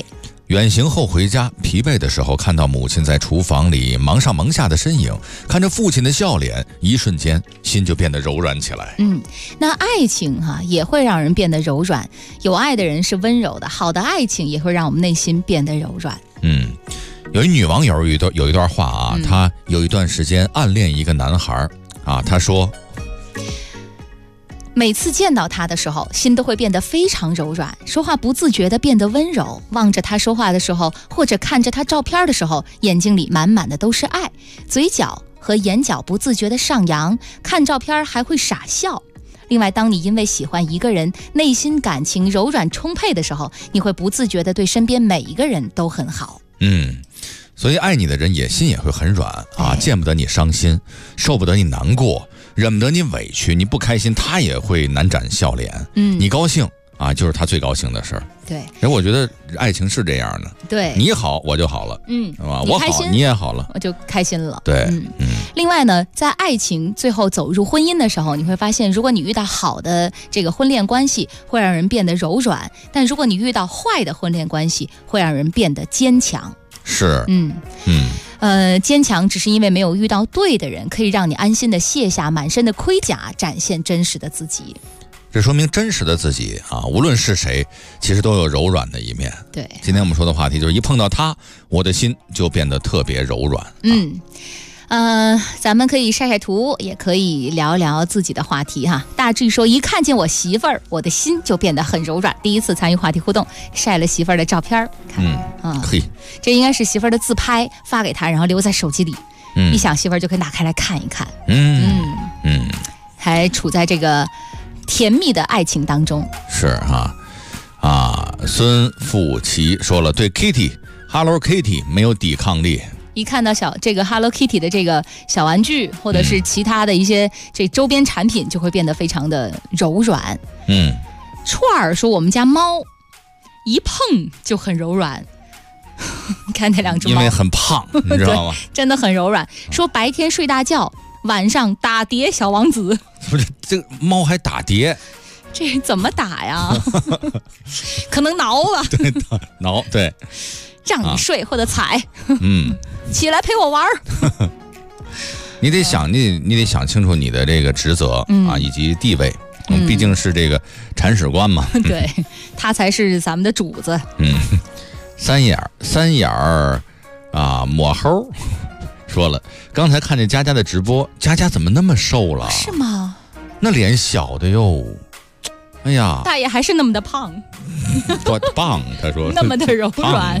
远行后回家，疲惫的时候看到母亲在厨房里忙上忙下的身影，看着父亲的笑脸，一瞬间心就变得柔软起来。 那爱情也会让人变得柔软，有爱的人是温柔的，好的爱情也会让我们内心变得柔软。 有一女网友有一段话啊，她有一段时间暗恋一个男孩啊，她说， 每次见到他的时候，心都会变得非常柔软，说话不自觉地变得温柔，望着他说话的时候，或者看着他照片的时候，眼睛里满满的都是爱，嘴角和眼角不自觉地上扬，看照片还会傻笑。另外，当你因为喜欢一个人，内心感情柔软充沛的时候，你会不自觉地对身边每一个人都很好。 所以爱你的人心也会很软啊，见不得你伤心，受不得你难过，忍不得你委屈，你不开心他也会难展笑脸。你高兴啊，就是他最高兴的事儿。 对， 我觉得爱情是这样的。 对， 你好我就好了，是吧？我好你也好了， 我就开心了。 对， 另外呢，在爱情最后走入婚姻的时候，你会发现，如果你遇到好的这个婚恋关系，会让人变得柔软；但如果你遇到坏的婚恋关系，会让人变得坚强。 是， 坚强只是因为没有遇到对的人，可以让你安心的卸下满身的盔甲，展现真实的自己。 这说明真实的自己啊，无论是谁，其实都有柔软的一面。 对， 今天我们说的话题就是一碰到他，我的心就变得特别柔软。 咱们可以晒晒图，也可以聊聊自己的话题哈。大 G 说，一看见我媳妇儿，我的心就变得很柔软。第一次参与话题互动，晒了媳妇儿的照片， 嘿， 这应该是媳妇儿的自拍，发给他，然后留在手机里。一想媳妇儿就可以打开来看一看。还处在这个甜蜜的爱情当中。 是孙富奇说了，对 Kitty。Hello Kitty 没有抵抗力， 一看到这个 Hello Kitty 的这个小玩具，或者是其他的一些这周边产品，就会变得非常的柔软。串儿说，我们家猫一碰就很柔软。看那两只猫， 因为很胖，你知道吗？ 真的很柔软。说白天睡大觉，晚上打碟小王子。 不是，这个猫还打碟， 这怎么打呀？可能挠吧。 对，挠，对。 让你睡或者踩，起来陪我玩。 你得想，你得想清楚你的这个职责以及地位。毕竟是这个铲屎官嘛。 对，他才是咱们的主子。 三眼儿抹齁说了，刚才看见佳佳的直播，佳佳怎么那么瘦了？ 是吗？ 那脸小的哟。哎呀， 大爷还是那么的胖。 多棒，他说那么的柔软。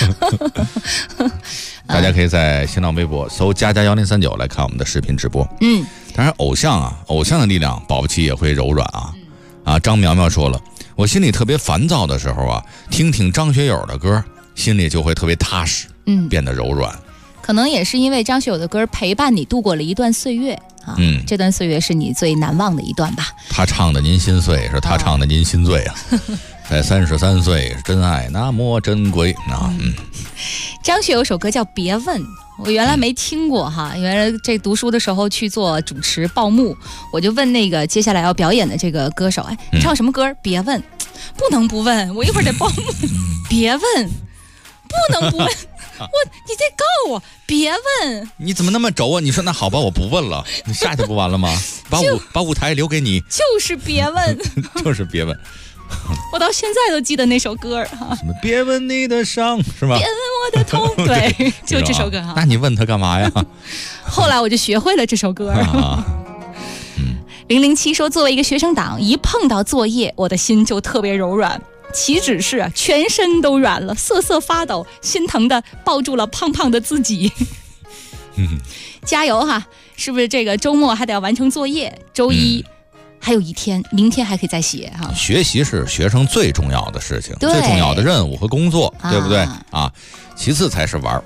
大家可以在新浪微博搜佳佳1039来看我们的视频直播。当然偶像的力量保不齐也会柔软张苗苗说了，我心里特别烦躁的时候听听张学友的歌，心里就会特别踏实，变得柔软。 可能也是因为张学友的歌陪伴你度过了一段岁月这段岁月是你最难忘的一段吧。 他唱的您心碎，是他唱的您心醉在33岁，真爱那么珍贵张学友有首歌叫《别问》，我原来没听过原来这读书的时候去做主持报幕，我就问那个接下来要表演的这个歌手，你唱什么歌？别问，不能不问，我一会儿得报幕。别问，不能不问。你在告我，别问。 你怎么那么轴啊？你说那好吧，我不问了，你下去不完了吗？把舞台留给你， 就是别问， 就是别问。 我到现在都记得那首歌什么别问你的伤，是吧？ 别问我的痛，对，就这首歌那你问他干嘛呀？ 后来我就学会了这首歌。007说，作为一个学生党，一碰到作业，我的心就特别柔软。岂止是全身都软了，瑟瑟发抖，心疼的抱住了胖胖的自己。加油是不是这个周末还得要完成作业？周一还有一天，明天还可以再写学习是学生最重要的事情，最重要的任务和工作，对不对其次才是玩。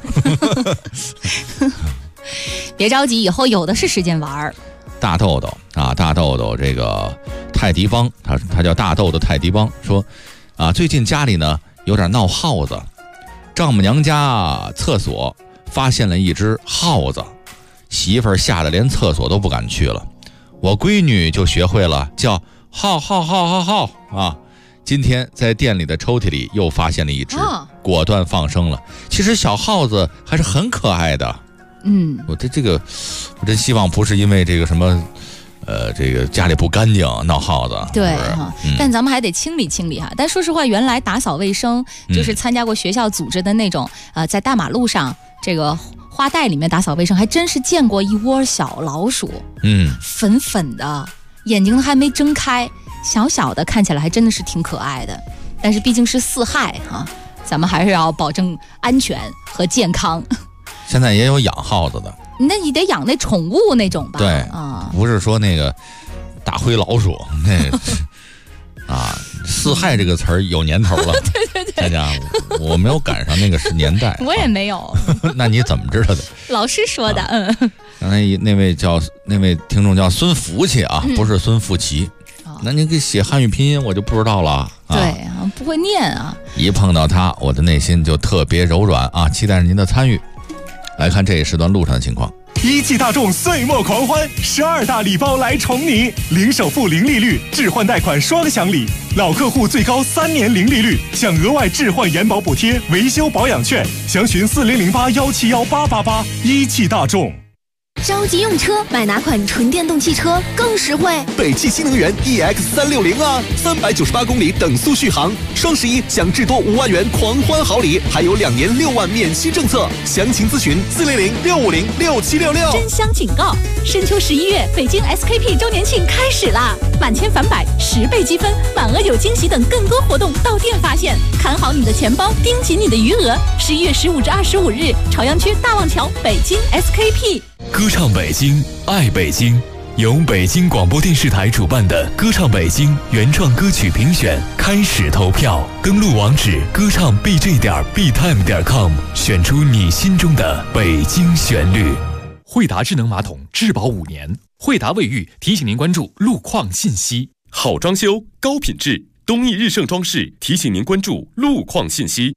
别着急，以后有的是时间玩。 大豆豆这个泰迪帮，他叫大豆豆泰迪帮，说最近家里呢有点闹耗子，丈母娘家厕所发现了一只耗子，媳妇儿吓得连厕所都不敢去了。我闺女就学会了叫耗今天在店里的抽屉里又发现了一只，果断放生了。其实小耗子还是很可爱的。我真希望不是因为这个什么，这个家里不干净闹耗子。 对哈，但咱们还得清理清理哈。但说实话，原来打扫卫生就是参加过学校组织的那种，在大马路上这个花带里面打扫卫生，还真是见过一窝小老鼠，粉粉的，眼睛还没睁开。小小的，看起来还真的是挺可爱的，但是毕竟是四害哈，咱们还是要保证安全和健康。 现在也有养耗子的， 那你得养那宠物那种吧？ 对啊，不是说那个大灰老鼠那啊，四害这个词儿有年头了。 对， 佳佳，我没有赶上那个年代， 我也没有。 那你怎么知道的？ 老师说的。 刚才那位听众叫孙福气啊，不是孙福奇。那您给写汉语拼音我就不知道了。 对啊，不会念啊。 一碰到它，我的内心就特别柔软啊！期待着您的参与。来看这一时段路上的情况。 一汽大众岁末狂欢，12大礼包来宠你，零首付零利率，置换贷款双享礼，老客户最高3年零利率，享额外置换延保补贴、维修保养券，详询4008171888。一汽大众。 着急用车，买哪款纯电动汽车更实惠？ 北汽新能源 EX360啊，398公里等速续航，双11享至多5万元狂欢好礼，还有2年6万免息政策。详情咨询400-650-6766。 真香警告！深秋11月，北京 SKP 周年庆开始啦！满千返百，10倍积分，满额有惊喜等更多活动到店发现。看好你的钱包，盯紧你的余额。11月15至25日，朝阳区大望桥北京 SKP。 歌唱北京，爱北京，由北京广播电视台主办的歌唱北京原创歌曲评选开始投票，登录网址歌唱 bj.btime.com， 选出你心中的北京旋律。 惠达智能马桶质保5年，惠达卫浴提醒您关注路况信息。 好装修，高品质，东义日盛装饰提醒您关注路况信息。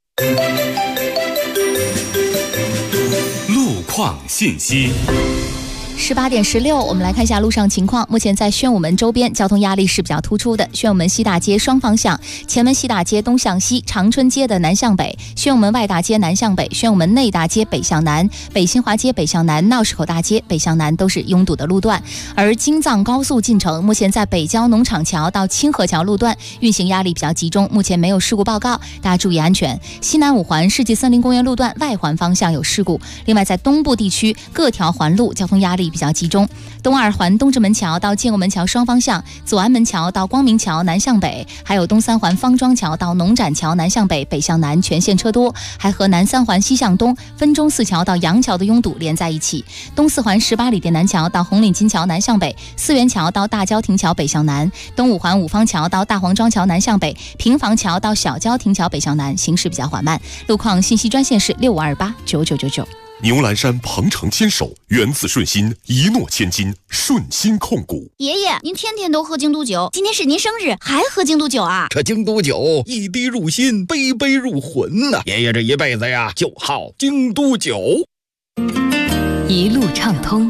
路况信息。 18点16，我们来看一下路上情况。目前在宣武门周边交通压力是比较突出的。宣武门西大街双方向，前门西大街东向西，长春街的南向北，宣武门外大街南向北，宣武门内大街北向南，北新华街北向南，闹市口大街北向南都是拥堵的路段。而京藏高速进城，目前在北郊农场桥到清河桥路段运行压力比较集中，目前没有事故报告，大家注意安全。西南5环世纪森林公园路段外环方向有事故。另外在东部地区各条环路交通压力比较集中，东2环东直门桥到建国门桥双方向，左安门桥到光明桥南向北，还有东3环方庄桥到农展桥南向北北向南全线车多，还和南3环西向东分钟寺桥到杨桥的拥堵连在一起。东4环18里店南桥到红岭金桥南向北，四元桥到大郊亭桥北向南，东5环五方桥到大黄庄桥南向北，平房桥到小郊亭桥北向南，行驶比较缓慢。路况信息专线是65289999。 牛栏山鹏程牵手，源自顺心，一诺千金，顺心控股。 爷爷，您天天都喝京都酒，今天是您生日，还喝京都酒啊？ 这京都酒一滴入心，杯杯入魂呐！爷爷这一辈子呀，就好京都酒。 一路畅通。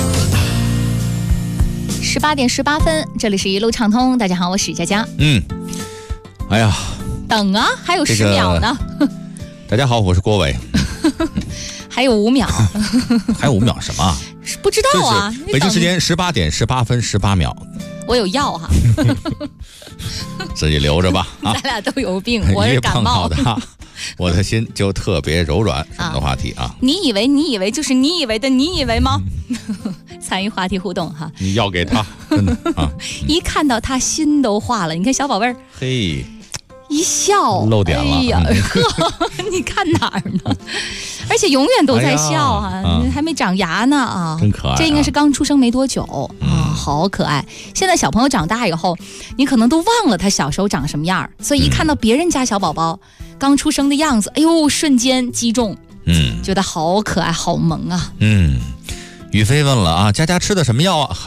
18点18分，这里是一路畅通。大家好，我是佳佳。 哎呀， 等啊，还有10秒呢。 大家好，我是郭伟。 还有5秒。 还有5秒什么？ 不知道啊。 北京时间18点18分18秒。 我有药哈。 自己留着吧。 咱俩都有病，我是感冒的。我的心就特别柔软。什么的话题啊？ 你以为就是你以为的你以为吗？参与话题互动哈。 你要给他真的啊。 一看到他心都化了，你看小宝贝儿。 嘿。 一笑漏点了。 哎呀，你看哪儿呢？而且永远都在笑啊，还没长牙呢啊， 真可爱。 这应该是刚出生没多久啊，好可爱。现在小朋友长大以后，你可能都忘了他小时候长什么样，所以一看到别人家小宝宝刚出生的样子，哎呦，瞬间击中，觉得好可爱，好萌啊。 宇飞问了啊，佳佳吃的什么药啊？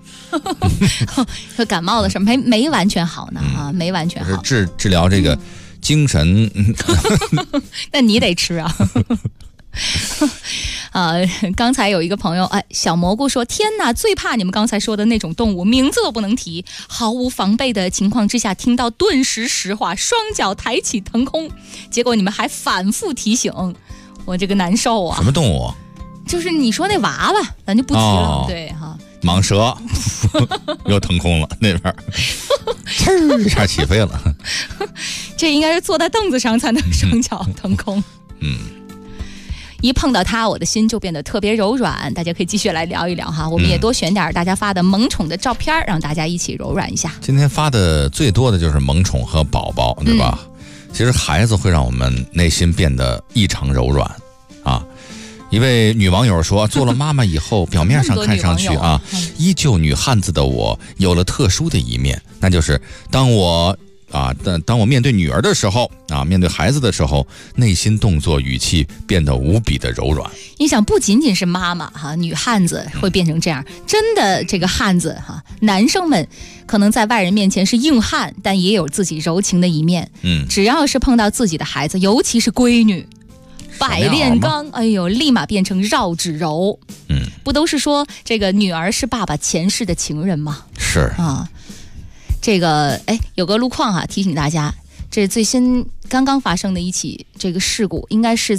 说感冒的什么没完全好呢啊，没完全好。 治疗这个精神， 那你得吃啊。 刚才有一个朋友，小蘑菇说：“天哪，最怕你们刚才说的那种动物，名字都不能提，毫无防备的情况之下听到，顿时石化，双脚抬起腾空。结果你们还反复提醒，我这个难受啊！” 什么动物？ 就是你说那娃娃，咱就不提了。对哈， 蟒蛇又腾空了，那边一下起飞了。 这应该是坐在凳子上才能双脚腾空。一碰到它，我的心就变得特别柔软。大家可以继续来聊一聊哈，我们也多选点大家发的萌宠的照片，让大家一起柔软一下。 今天发的最多的就是萌宠和宝宝，对吧？其实孩子会让我们内心变得异常柔软啊。一位女网友说，做了妈妈以后，表面上看上去依旧女汉子的我有了特殊的一面，那就是当我面对女儿的时候面对孩子的时候，内心动作语气变得无比的柔软。 你想，不仅仅是妈妈女汉子会变成这样，真的这个汉子男生们可能在外人面前是硬汉，但也有自己柔情的一面。只要是碰到自己的孩子，尤其是闺女，百炼钢，哎呦，立马变成绕指柔。不都是说这个女儿是爸爸前世的情人吗？ 是啊。 这个有个路况提醒大家，这最新刚刚发生的一起这个事故，应该是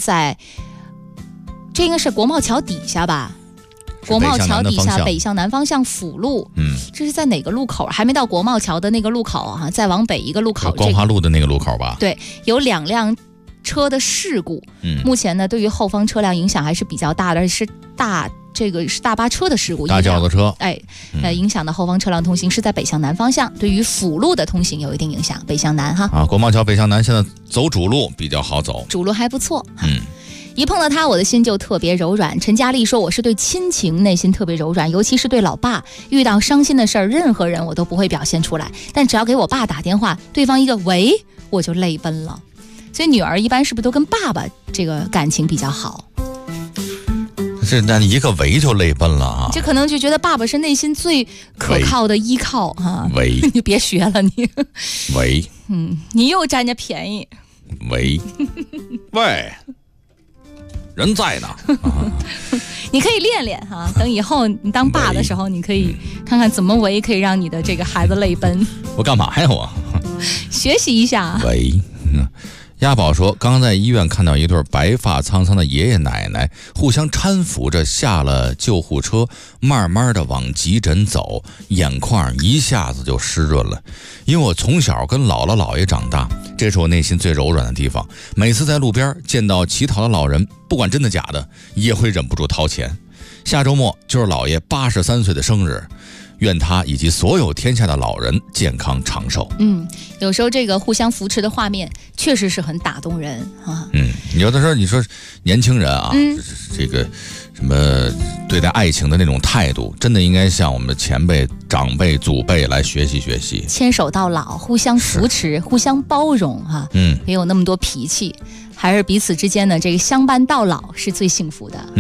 国贸桥底下吧？国贸桥底下北向南方向辅路，这是在哪个路口？还没到国贸桥的那个路口再往北一个路口， 光华路的那个路口吧？ 对，有2辆车的事故。目前呢，对于后方车辆影响还是比较大的，是大巴车的事故， 大轿子车， 影响的后方车辆通行是在北向南方向，对于辅路的通行有一定影响，北向南国贸桥北向南现在走主路比较好走， 主路还不错。一碰到他，我的心就特别柔软。陈佳丽说，我是对亲情内心特别柔软，尤其是对老爸，遇到伤心的事儿，任何人我都不会表现出来，但只要给我爸打电话，对方一个喂，我就泪奔了。所以女儿一般是不是都跟爸爸这个感情比较好？ 那一个喂就泪奔了这可能就觉得爸爸是内心最可靠的依靠喂， 你别学了你。 喂， 你又占人家便宜。 喂，喂，人在呢。 你可以练练等以后你当爸的时候，你可以看看怎么喂可以让你的这个孩子泪奔。 我干嘛呀我？ 学习一下。 喂。鸭宝说，刚在医院看到一对白发苍苍的爷爷奶奶互相搀扶着下了救护车，慢慢的往急诊走，眼眶一下子就湿润了。因为我从小跟姥姥姥爷长大，这是我内心最柔软的地方。每次在路边见到乞讨的老人，不管真的假的，也会忍不住掏钱。下周末就是姥爷83岁的生日，愿他以及所有天下的老人健康长寿。 有时候这个互相扶持的画面确实是很打动人有的时候你说年轻人这个什么对待爱情的那种态度，真的应该向我们的前辈、长辈、祖辈来学习学习。 牵手到老，互相扶持，互相包容别有那么多脾气，还是彼此之间的这个相伴到老是最幸福的。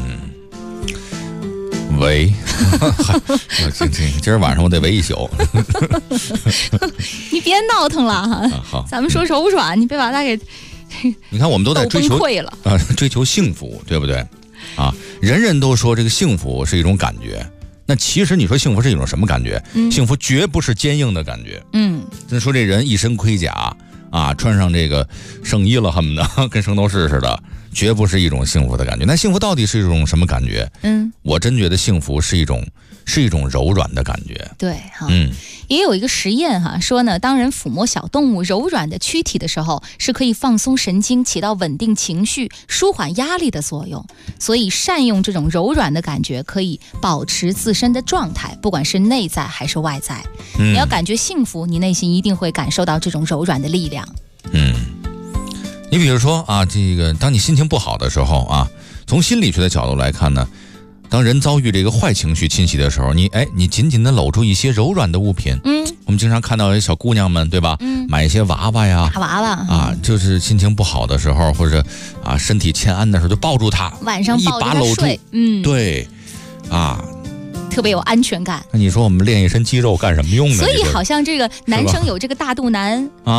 喂，今儿晚上我得围一宿。 你别闹腾了好， 咱们说柔软，你别把它给。 你看，我们都在追求追求幸福，对不对？人人都说这个幸福是一种感觉，那其实你说幸福是一种什么感觉？幸福绝不是坚硬的感觉。真说这人一身盔甲穿上这个圣衣了，恨不得跟圣斗士似的，绝不是一种幸福的感觉。那幸福到底是一种什么感觉？我真觉得幸福是一种柔软的感觉。 对也有一个实验说呢，当人抚摸小动物柔软的躯体的时候，是可以放松神经，起到稳定情绪、舒缓压力的作用。所以善用这种柔软的感觉，可以保持自身的状态，不管是内在还是外在。你要感觉幸福，你内心一定会感受到这种柔软的力量。 你比如说这个当你心情不好的时候从心理学的角度来看呢，当人遭遇这个坏情绪侵袭的时候，你紧紧地搂住一些柔软的物品。我们经常看到小姑娘们，对吧？买一些娃娃呀， 大娃娃就是心情不好的时候，或者身体欠安的时候，就抱住她， 晚上抱着她睡。 对特别有安全感。 那你说我们练一身肌肉干什么用呢？ 所以好像这个男生有这个大肚腩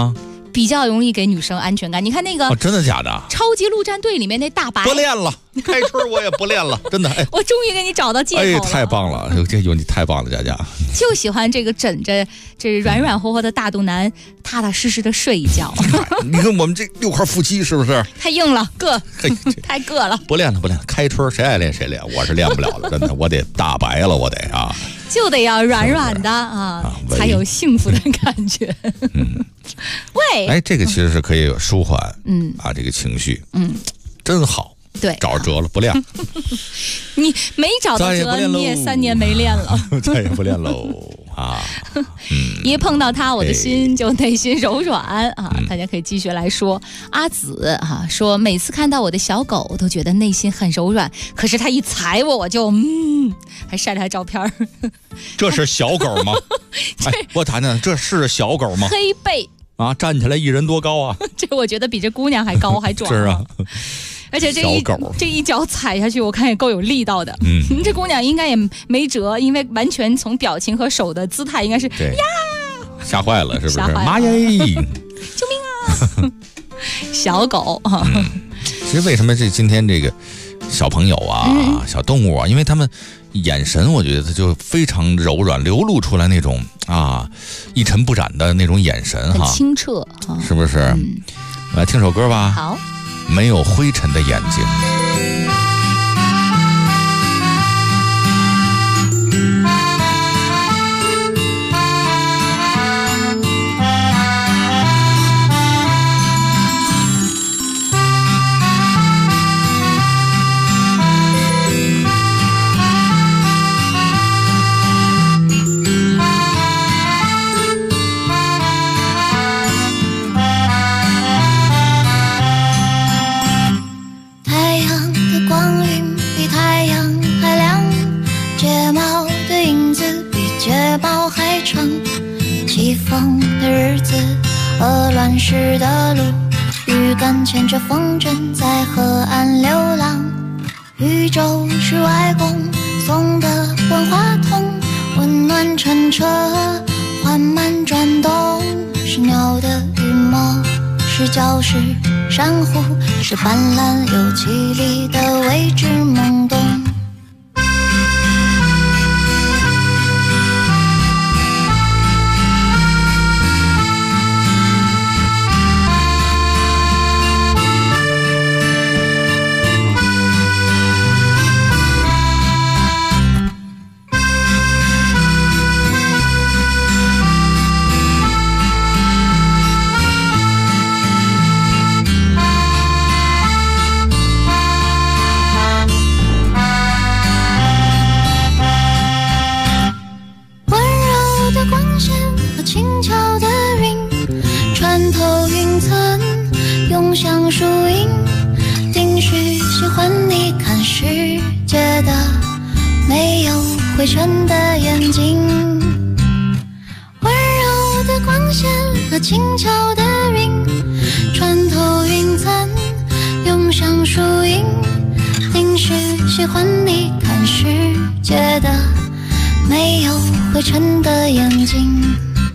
比较容易给女生安全感。你看那个， 真的假的？ 超级陆战队里面那大白， 不练了，开春我也不练了，真的。哎， 我终于给你找到借口了。 太棒了，有你太棒了，佳佳。 就喜欢这个枕着这软软和和的大肚腩，踏踏实实的睡一觉。 你看我们这6块腹肌是不是？ 太硬了，太硌了。 不练了，开春谁爱练谁练，我是练不了了，真的，我得大白了，我得啊。 就得要软软的啊，才有幸福的感觉。喂， 哎，这个其实是可以舒缓，这个情绪，真好。 对， 找着辙了，不练。 你没找到辙，你也3年没练了， 再也不练喽啊！ 一碰到他，我的心就内心柔软啊！大家可以继续来说。阿紫说每次看到我的小狗，我都觉得内心很柔软，可是他一踩我就还晒了他照片。 这是小狗吗？哎，我谈谈，这是小狗吗？ 黑背啊，站起来1人多高啊！ 这我觉得比这姑娘还高还壮。 是啊。 而且这一脚踩下去，我看也够有力道的。这姑娘应该也没辙，因为完全从表情和手的姿态，应该是呀， 吓坏了，是不是？ 妈耶！救命啊！小狗啊！ 其实为什么今天这个小朋友啊、小动物啊，因为他们眼神，我觉得就非常柔软，流露出来那种一尘不染的那种眼神很清澈， 是不是？来听首歌吧。 好。 没有灰尘的眼睛。 乱世的路，鱼竿牵着风筝在河岸流浪。宇宙是外公送的万花筒，温暖乘车缓慢转动。是鸟的羽毛，是礁石珊瑚，是斑斓又绮丽的未知懵懂。灰尘的眼睛，温柔的光线和轻巧的云，穿透云层，涌向树荫。定是喜欢你看世界的没有灰尘的眼睛。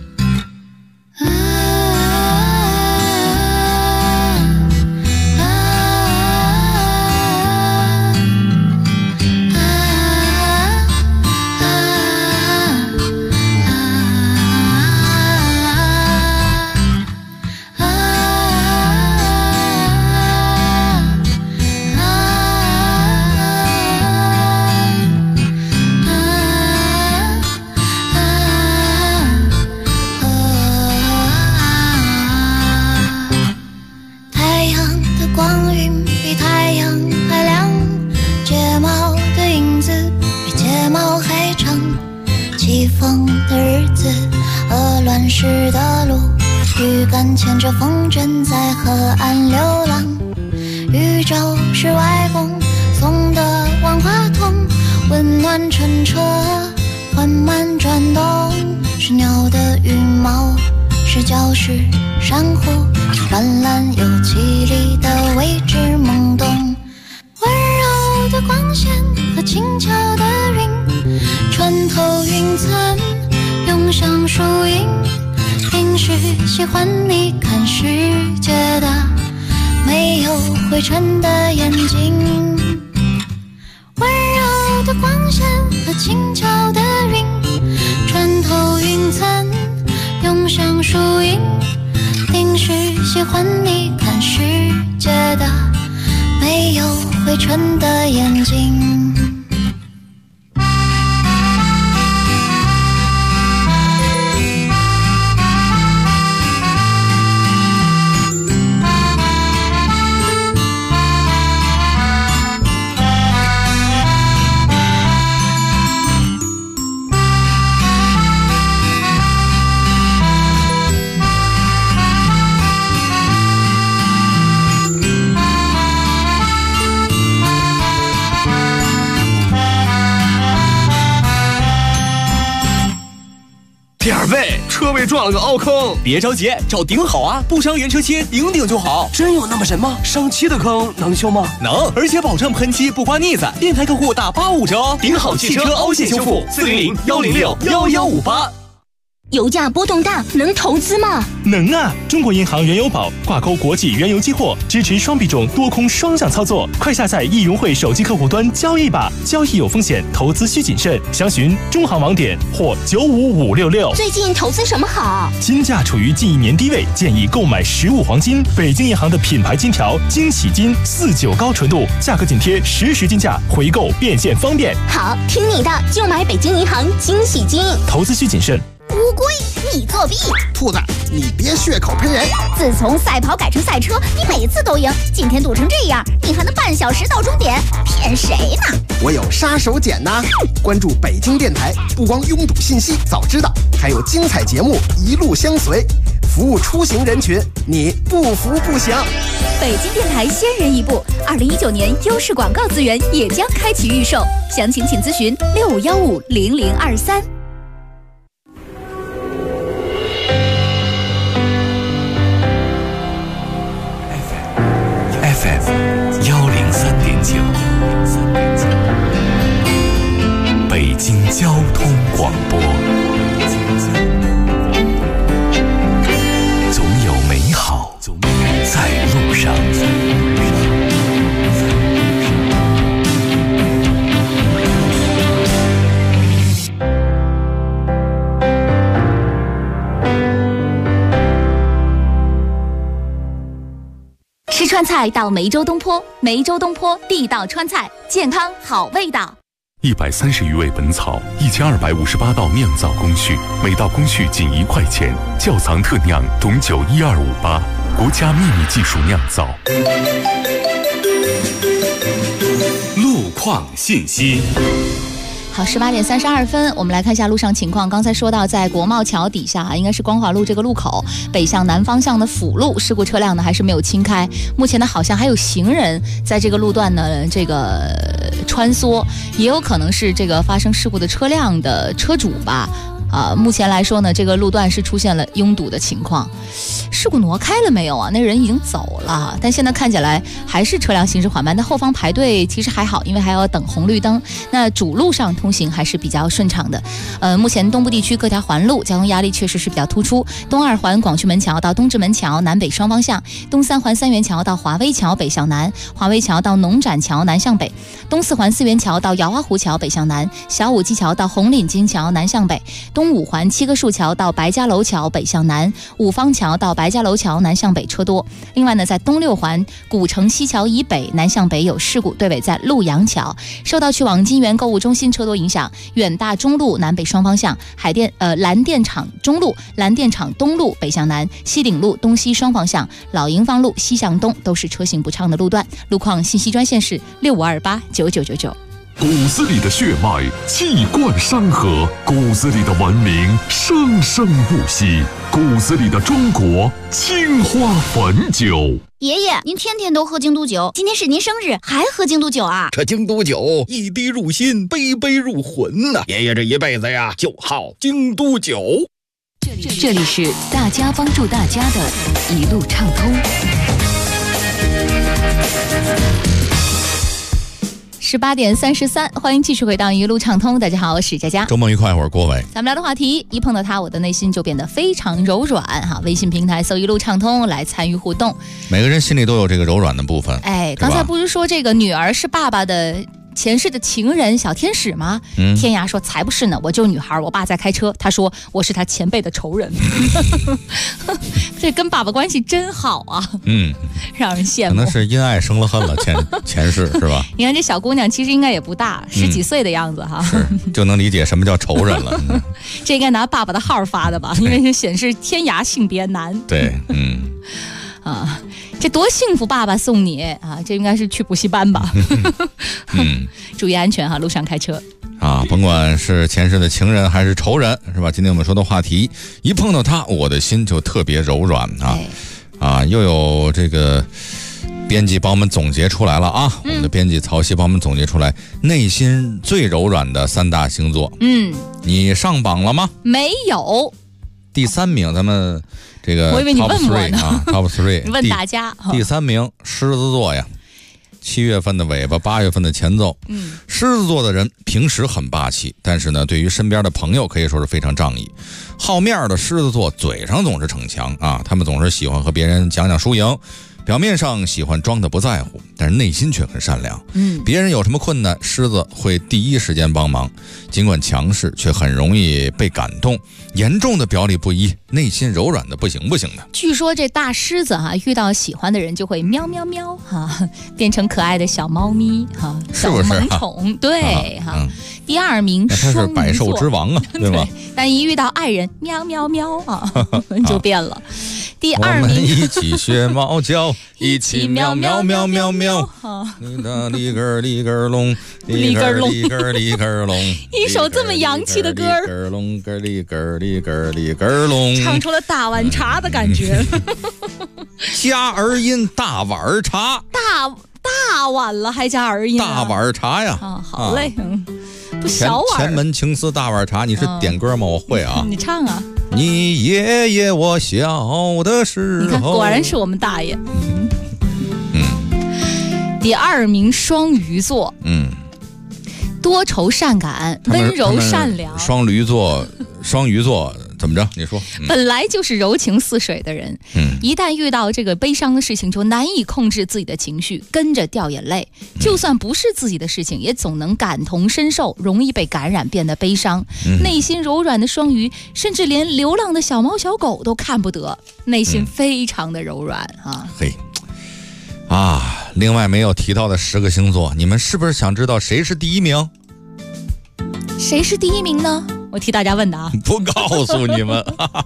牵着风筝在河岸流浪，宇宙是外公送的万花筒，温暖乘车缓慢转动。是鸟的羽毛，是礁石珊瑚，是斑斓又绮丽的未知懵懂。温柔的光线和轻巧的云，穿透云层，涌向树荫。定是是喜欢你看世界的没有灰尘的眼睛，温柔的光线和轻巧的云穿透云层涌向树荫，定是喜欢你看世界的没有灰尘的眼睛。 第二位，车位撞了个凹坑，别着急，找顶好啊，不伤原车漆，顶就好。真有那么神吗？上漆的坑能修吗？能，而且保证喷漆不刮腻子。电台客户打85折哦！顶好汽车凹陷修复，400-106-1158。 油价波动大，能投资吗？ 能啊！中国银行原油宝挂钩国际原油期货，支持双币种多空双向操作。快下载易融汇手机客户端交易吧，交易有风险，投资需谨慎。详询中行网点或95566。 最近投资什么好？ 金价处于近1年低位，建议购买实物黄金。北京银行的品牌金条惊喜金49高纯度，价格紧贴实时金价，回购变现方便。 好，听你的，就买北京银行惊喜金。 投资需谨慎。 乌龟，你作弊！ 兔子，你别血口喷人！ 自从赛跑改成赛车，你每次都赢，今天赌成这样，你还能半小时到终点？骗谁呢？ 我有杀手锏呐！关注北京电台，不光拥堵信息早知道，还有精彩节目一路相随，服务出行人群，你不服不行。 北京电台先人一步，2019年优势广告资源也将开启预售，详情请咨询65150023。 103.9，北京交通广播，总有美好在路上。 吃川菜到梅州东坡，梅州东坡地道川菜，健康好味道。 130余味本草，1258道酿造工序，每道工序仅1块钱。窖藏特酿董酒12588，国家秘密技术酿造。 路况信息。 好，18点32分，我们来看一下路上情况。刚才说到，在国贸桥底下应该是光华路这个路口，北向南方向的辅路，事故车辆呢还是没有清开。目前呢，好像还有行人在这个路段呢这个穿梭，也有可能是这个发生事故的车辆的车主吧。目前来说呢，这个路段是出现了拥堵的情况。事故挪开了没有啊？那人已经走了，但现在看起来还是车辆行驶缓慢。但后方排队其实还好，因为还要等红绿灯。那主路上通行还是比较顺畅的。目前东部地区各条环路交通压力确实是比较突出。东2环广渠门桥到东直门桥南北双方向，东3环三元桥到华威桥北向南，华威桥到农展桥南向北，东4环4元桥到姚花湖桥北向南，小武基桥到红领巾桥南向北，东5环7个树桥到白家楼桥北向南，五方桥到白家楼桥南向北车多。另外呢，在东6环古城西桥以北南向北有事故，对尾在陆阳桥。受到去往金源购物中心车多影响，远大中路南北双方向，蓝电厂中路、蓝电厂东路北向南，西顶路东西双方向，老营房路西向东都是车行不畅的路段。路况信息专线是65289999。 骨子里的血脉气贯山河，骨子里的文明生生不息，骨子里的中国青花汾酒。 爷爷，您天天都喝京都酒，今天是您生日，还喝京都酒啊？ 这京都酒一滴入心，杯杯入魂呐！爷爷这一辈子呀，就好京都酒。 这里是大家帮助大家的一路畅通。 18点33，欢迎继续回到一路畅通。大家好，我是佳佳。 周末愉快，我是郭伟。 咱们聊的话题，一碰到他，我的内心就变得非常柔软哈。微信平台搜一路畅通来参与互动。 每个人心里都有这个柔软的部分。 哎，刚才不是说这个女儿是爸爸的前世的情人小天使吗？天涯说才不是呢，我就是女孩，我爸在开车，他说我是他前辈的仇人。这跟爸爸关系真好啊，让人羡慕。 可能是因爱生了恨了，前世是吧？ 你看这小姑娘其实应该也不大，10几岁的样子哈， 是就能理解什么叫仇人了。 这应该拿爸爸的号发的吧，因为是显示天涯性别男。 对， 啊，这多幸福！爸爸送你啊，这应该是去补习班吧？注意安全哈，路上开车啊，甭管是前世的情人还是仇人，是吧？今天我们说的话题，一碰到他，我的心就特别柔软啊。又有这个编辑帮我们总结出来了啊，我们的编辑曹曦帮我们总结出来，内心最柔软的3大星座。你上榜了吗？ 没有。 第3名，咱们这个我以为你问我呢 Top 3， 你问大家。 第3名狮子座呀，7月份的尾巴，8月份的前奏。狮子座的人平时很霸气，但是呢，对于身边的朋友可以说是非常仗义。好面的狮子座嘴上总是逞强啊，他们总是喜欢和别人讲讲输赢，表面上喜欢装的不在乎，但是内心却很善良。别人有什么困难，狮子会第一时间帮忙，尽管强势，却很容易被感动，严重的表里不一，内心柔软的不行的。 据说这大狮子遇到喜欢的人就会喵喵喵变成可爱的小猫咪是不是？ 小萌宠，对第2名他是百兽之王啊，对吧？ 但一遇到爱人，喵喵喵就变了。第2名， 我们一起学猫叫，一起喵喵喵喵喵。你的里根里根隆，里根里根里根隆， 一首这么洋气的歌儿， 里根隆根里根里根里根隆， 唱出了大碗茶的感觉。 加儿音大碗茶， 大碗了还加儿音， 大碗茶呀！ 好嘞，不小碗。 前门青丝大碗茶，你是点歌吗？我会啊， 你唱啊。 你爷爷我小的时候， 你看，果然是我们大爷。第2名双鱼座，多愁善感，温柔善良。 双鱼座怎么着？你说， 本来就是柔情似水的人，一旦遇到这个悲伤的事情，就难以控制自己的情绪，跟着掉眼泪。就算不是自己的事情，也总能感同身受，容易被感染，变得悲伤。内心柔软的双鱼，甚至连流浪的小猫小狗都看不得，内心非常的柔软啊。 另外没有提到的10个星座，你们是不是想知道谁是第1名？ 谁是第1名呢？我替大家问的啊， 不告诉你们。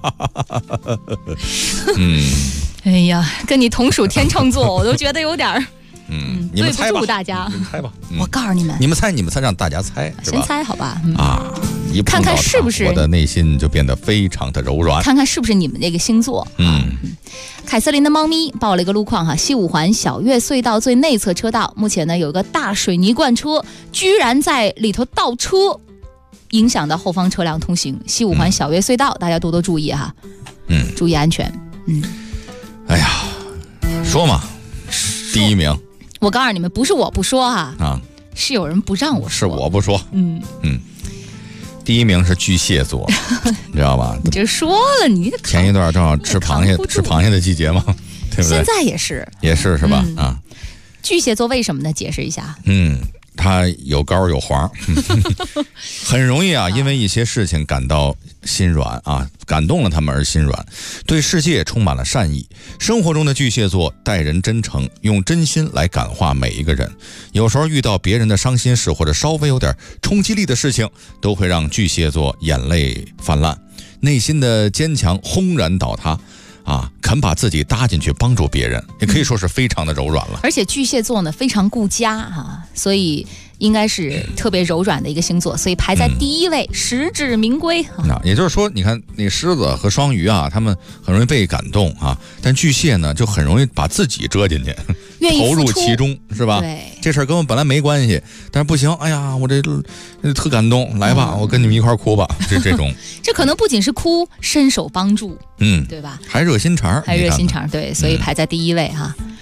哎呀，跟你同属天秤座，我都觉得有点你们猜吧， 对不住大家。 你们猜吧， 我告诉你们， 你们猜，让大家猜，是吧？ 先猜好吧？ 一看看是不是我的内心就变得非常的柔软， 看看是不是你们这个星座。凯瑟琳的猫咪报了一个路况西五环小月隧道最内侧车道，目前呢有一个大水泥罐车居然在里头倒车，影响到后方车辆通行。西五环小月隧道，大家多多注意哈，注意安全。 哎呀，说嘛，第1名， 我告诉你们，不是我不说是有人不让我说， 是我不说。第1名是巨蟹座，你知道吧？ 你就说了，你前一段正好吃螃蟹的季节嘛，对不对？ 现在也是是吧？ 巨蟹座为什么呢？解释一下。 他有高有黄，很容易因为一些事情感到心软感动了他们而心软，对世界充满了善意。生活中的巨蟹座待人真诚，用真心来感化每一个人。有时候遇到别人的伤心事或者稍微有点冲击力的事情，都会让巨蟹座眼泪泛滥，内心的坚强轰然倒塌。肯把自己搭进去帮助别人，也可以说是非常的柔软了。 而且巨蟹座呢非常顾家所以应该是特别柔软的一个星座，所以排在第1位，实至名归。 也就是说，你看那狮子和双鱼他们很容易被感动但巨蟹呢就很容易把自己折进去，投入其中，是吧？ 对， 这事儿跟我本来没关系，但是不行，哎呀，我这特感动，来吧，我跟你们一块哭吧，这种。 这可能不仅是哭，伸手帮助，对吧？ 还热心肠， 对，所以排在第1位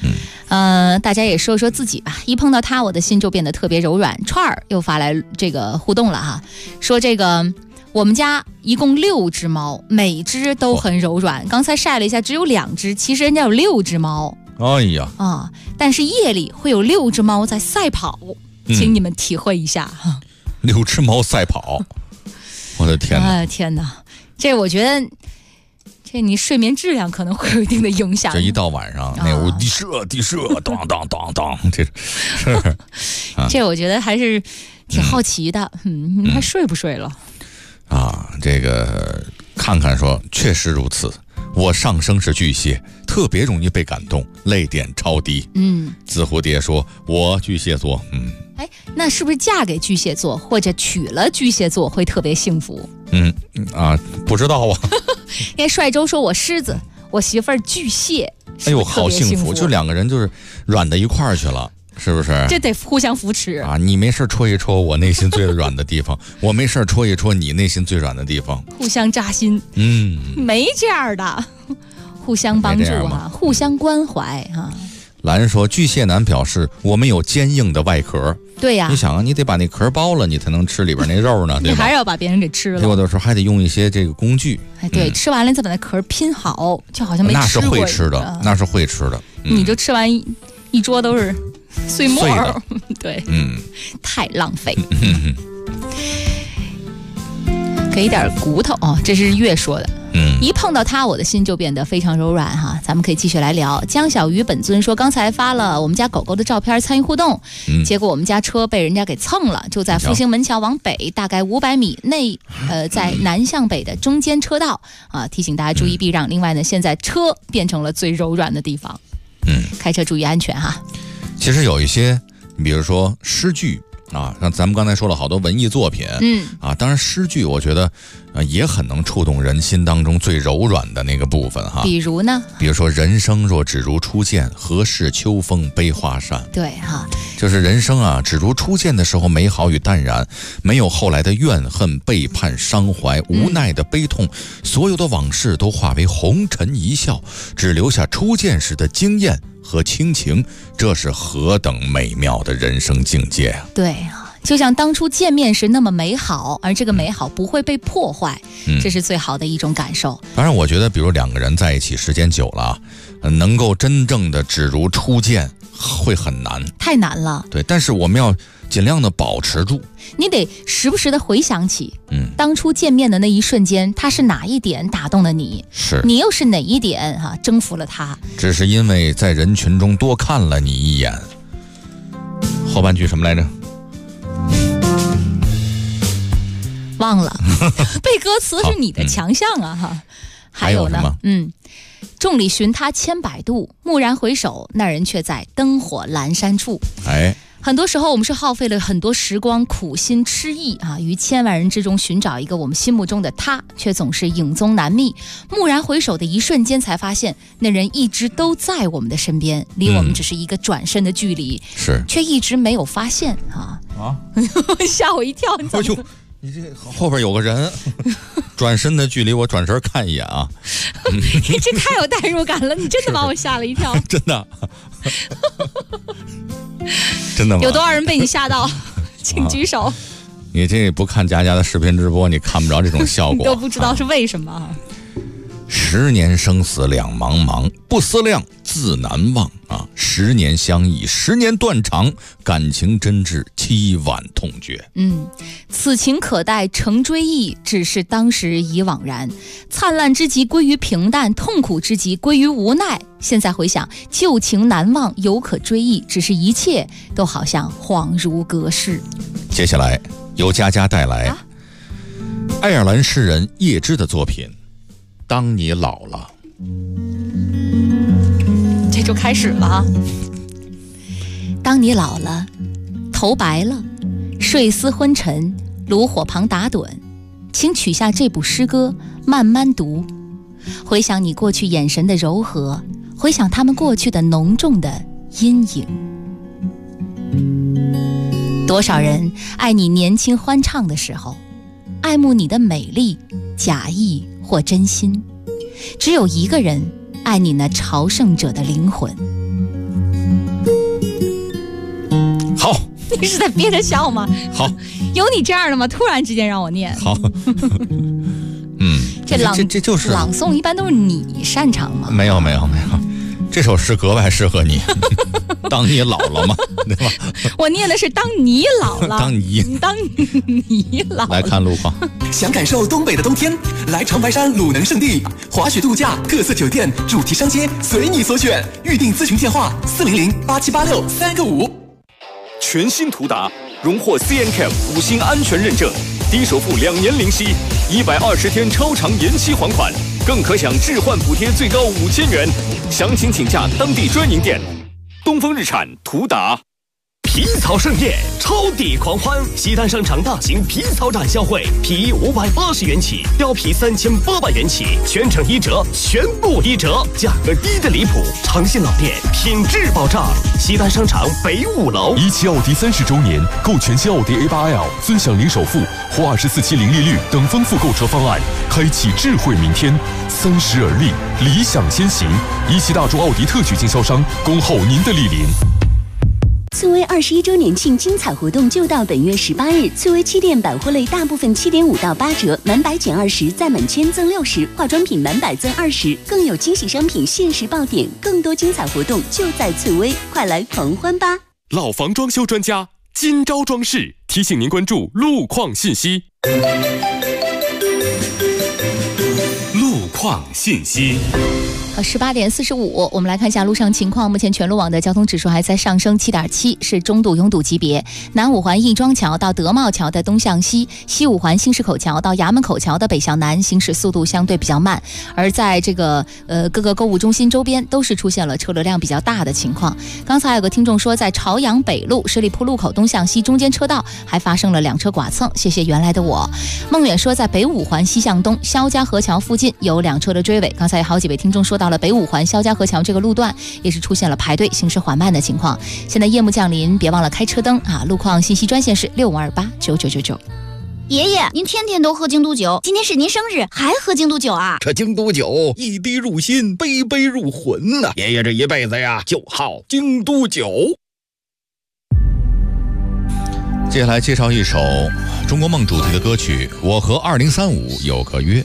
大家也说说自己吧。一碰到他，我的心就变得特别柔软。串儿又发来这个互动了哈，说这个我们家一共6只猫，每只都很柔软。刚才晒了一下，只有2只，其实人家有6只猫。 哎呀啊！但是夜里会有6只猫在赛跑，请你们体会一下哈。 6只猫赛跑，我的天哪！ 天哪！这我觉得，这你睡眠质量可能会有一定的影响。 这一到晚上，那屋地射，当当当当，这是。 这我觉得还是挺好奇的，你还睡不睡了？ 这个看看说，确实如此。我上升是巨蟹，特别容易被感动，泪点超低。紫蝴蝶说，我巨蟹座。 那是不是嫁给巨蟹座或者娶了巨蟹座会特别幸福？ 不知道啊。 因为帅周说，我狮子，我媳妇儿巨蟹。 哎呦，好幸福，就2个人就是软到一块儿去了。是不是？ 这得互相扶持啊！你没事戳一戳我内心最软的地方，我没事戳一戳你内心最软的地方， 互相扎心。没这样的，互相帮助互相关怀兰说，巨蟹男表示我们有坚硬的外壳。 对呀， 你想啊，你得把那壳剥了，你才能吃里边那肉呢，对吧？ 你还要把别人给吃了。 有的时候还得用一些这个工具。 对，吃完了再把那壳拼好，就好像没吃过。 那是会吃的，那是会吃的。 你就吃完一桌都是碎末儿，对，太浪费。给点骨头这是月说的。一碰到他，我的心就变得非常柔软哈。咱们可以继续来聊。江小鱼本尊说，刚才发了我们家狗狗的照片参与互动，结果我们家车被人家给蹭了，就在复兴门桥往北大概500米内，在南向北的中间车道提醒大家注意避让。另外呢，现在车变成了最柔软的地方，开车注意安全哈。 其实有一些，比如说诗句像咱们刚才说了好多文艺作品，当然诗句我觉得也很能触动人心当中最柔软的那个部分哈。 比如呢？ 比如说人生若只如初见，何事秋风悲画扇。 对哈， 就是人生只如初见的时候美好与淡然，没有后来的怨恨、背叛、伤怀、无奈的悲痛，所有的往事都化为红尘一笑，只留下初见时的惊艳和亲情，这是何等美妙的人生境界啊！ 对就像当初见面时那么美好，而这个美好不会被破坏，这是最好的一种感受。 当然我觉得比如2个人在一起时间久了能够真正的只如初见会很难， 太难了。 对，但是我们要尽量的保持住， 你得时不时的回想起当初见面的那一瞬间，他是哪一点打动了你， 是你又是哪一点征服了他， 只是因为在人群中多看了你一眼。后半句什么来着？ 忘了。背歌词是你的强项还有呢，众里寻他千百度，蓦然回首，那人却在灯火阑珊处。很多时候我们是耗费了很多时光，苦心痴意于千万人之中寻找一个我们心目中的他，却总是影踪难觅。蓦然回首的一瞬间，才发现那人一直都在我们的身边，离我们只是一个转身的距离，却一直没有发现吓我一跳。 你这后边有个人，转身的距离，我转身看一眼这太有代入感了，你真的把我吓了一跳。 真的真的吗？ 有多少人被你吓到？请举手。 你这不看佳佳的视频直播，你看不着这种效果， 都不知道是为什么。 10年生死两茫茫，不思量，自难忘10年相忆，10年断肠，感情真挚凄婉痛绝。 此情可待成追忆，只是当时已惘然。灿烂之极归于平淡，痛苦之极归于无奈。现在回想，旧情难忘，犹可追忆，只是一切都好像恍如隔世。 接下来由佳佳带来爱尔兰诗人叶芝的作品《当你老了》。 这就开始了当你老了，头白了，睡思昏沉，炉火旁打盹，请取下这部诗歌，慢慢读，回想你过去眼神的柔和，回想他们过去的浓重的阴影。多少人爱你年轻欢畅的时候，爱慕你的美丽，假意或真心，只有一个人爱你那朝圣者的灵魂。 你是在憋着笑吗？ 好， 有你这样的吗？突然之间让我念。 好，这就是朗诵，一般都是你擅长吗？ 没有，这首诗格外适合你。当你老了嘛，对吧？ 我念的是当你老了，当你老了。 来看路况。 想感受东北的冬天，来长白山鲁能胜地，滑雪度假、特色酒店、主题商街，随你所选。预订咨询电话：400-8786-3个5。 全新途达荣获 CNCAP 5星安全认证，低首付2年零息，120天超长延期还款，更可享置换补贴最高5000元。详情请假当地专营店。东风日产途达。 皮草盛宴，超抵狂欢！西单商场大型皮草展销会，皮衣580元起，貂皮3800元起，全程1折，全部1折，价格低得离谱。长线老店，品质保障。西单商场北5楼。 17奥迪30周年，购全新奥迪 A8L，尊享零首付或24期零利率等丰富购车方案，开启智慧明天。30而立，理想先行。17大众奥迪特许经销商，恭候您的莅临。 翠微21周年庆精彩活动就到本月18日，翠微7店百货类大部分7.5到8折，满100减20，再满1000赠60，化妆品满100赠20，更有惊喜商品限时爆点，更多精彩活动就在翠微，快来狂欢吧！ 老房装修专家今朝装饰提醒您关注路况信息。 路况信息。 18点45，我们来看一下路上情况。目前全路网的交通指数还在上升7.7，是中度拥堵级别。南五环亦庄桥到德茂桥的东向西，西五环新市口桥到衙门口桥的北向南行驶速度相对比较慢。而在这个各个购物中心周边都是出现了车流量比较大的情况。刚才有个听众说，在朝阳北路十里铺路口东向西中间车道还发生了2车剐蹭，谢谢原来的我。孟远说，在北五环西向东肖家河桥附近有2车的追尾。刚才有好几位听众说到了北五环肖家河桥这个路段也是出现了排队行驶缓慢的情况。现在夜幕降临，别忘了开车灯啊！路况信息专线是6528999999。 爷爷，您天天都喝京都酒，今天是您生日，还喝京都酒啊？ 这京都酒一滴入心，杯杯入魂呐！爷爷这一辈子呀，就好京都酒。 接下来介绍一首中国梦主题的歌曲《我和2035有个约》。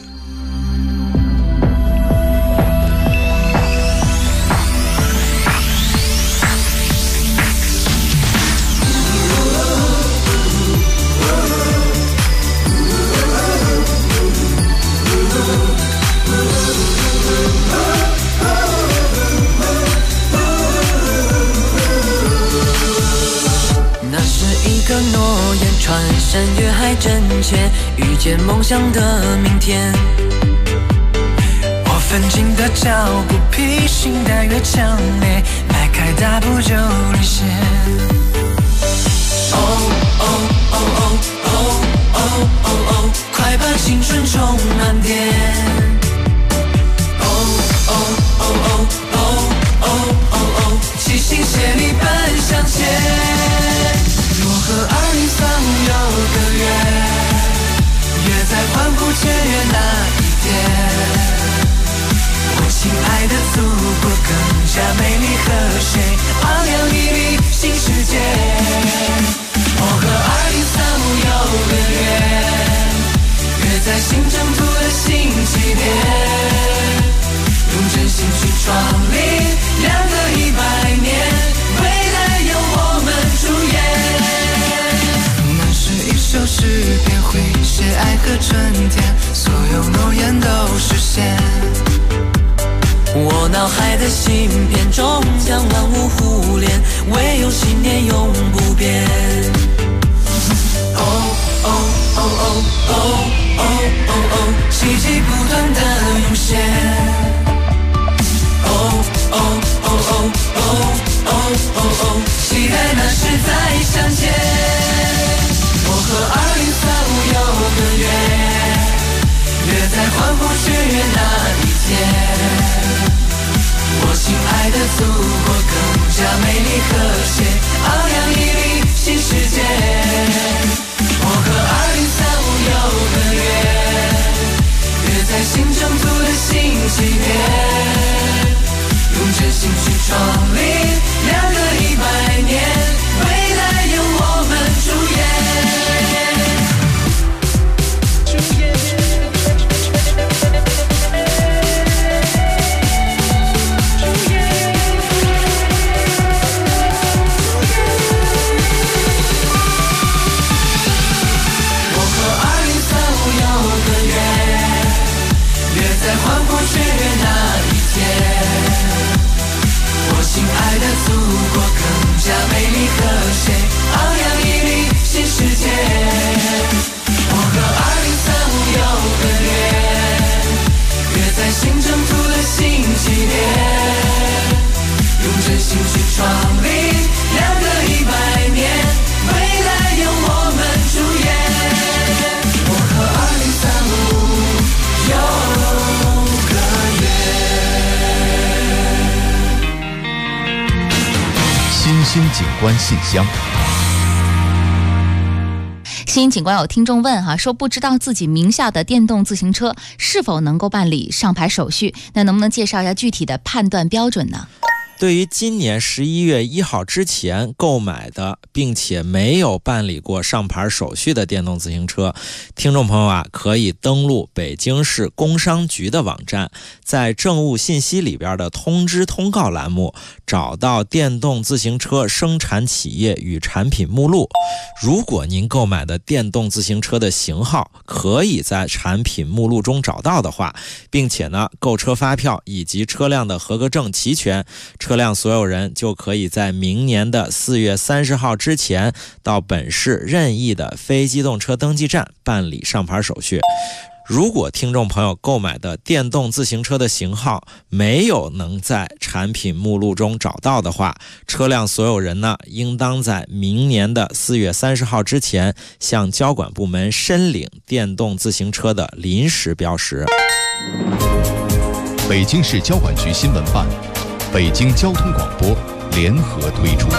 诺言穿山越海真切，遇见梦想的明天。我奋进的脚步，披星戴月强烈，迈开大步就领先。哦哦哦哦哦哦哦哦，快把青春充满电。哦哦哦哦哦哦哦哦，齐心协力奔向前。我和2035有个约，约在欢呼雀跃那一天。我亲爱的祖国更加美丽和谐，昂扬屹立新世界。我和2035有个约，约在新征途的新起点，用真心去创立2个100年，未来由我们主演。一首诗篇会写爱和春天，所有诺言都实现。我脑海的芯片终将万物互联，唯有信念永不变。哦哦哦哦哦哦哦哦，奇迹不断的涌现。哦哦哦哦哦哦哦哦，期待那时再相见。我和2035有个约，约在欢呼雀跃那一天。我亲爱的祖国更加美丽和谐，昂扬屹立新世界。我和2035有个约，约在新征途的新起点，用真心去创立2个100年，未来由我继续创立2个100年，未来由我们主演。我和2035有个新兴景观信箱。 新警官有听众问说不知道自己名下的电动自行车是否能够办理上牌手续，那能不能介绍一下具体的判断标准呢？ 对于今年11月1号之前购买的并且没有办理过上牌手续的电动自行车，听众朋友可以登录北京市工商局的网站，在政务信息里边的通知通告栏目找到电动自行车生产企业与产品目录。如果您购买的电动自行车的型号可以在产品目录中找到的话，并且呢购车发票以及车辆的合格证齐全，车辆所有人就可以在明年的4月30号之前到本市任意的非机动车登记站办理上牌手续。如果听众朋友购买的电动自行车的型号没有能在产品目录中找到的话，车辆所有人呢，应当在明年的4月30号之前向交管部门申领电动自行车的临时标识。 北京市交管局新闻办、北京交通广播联合推出。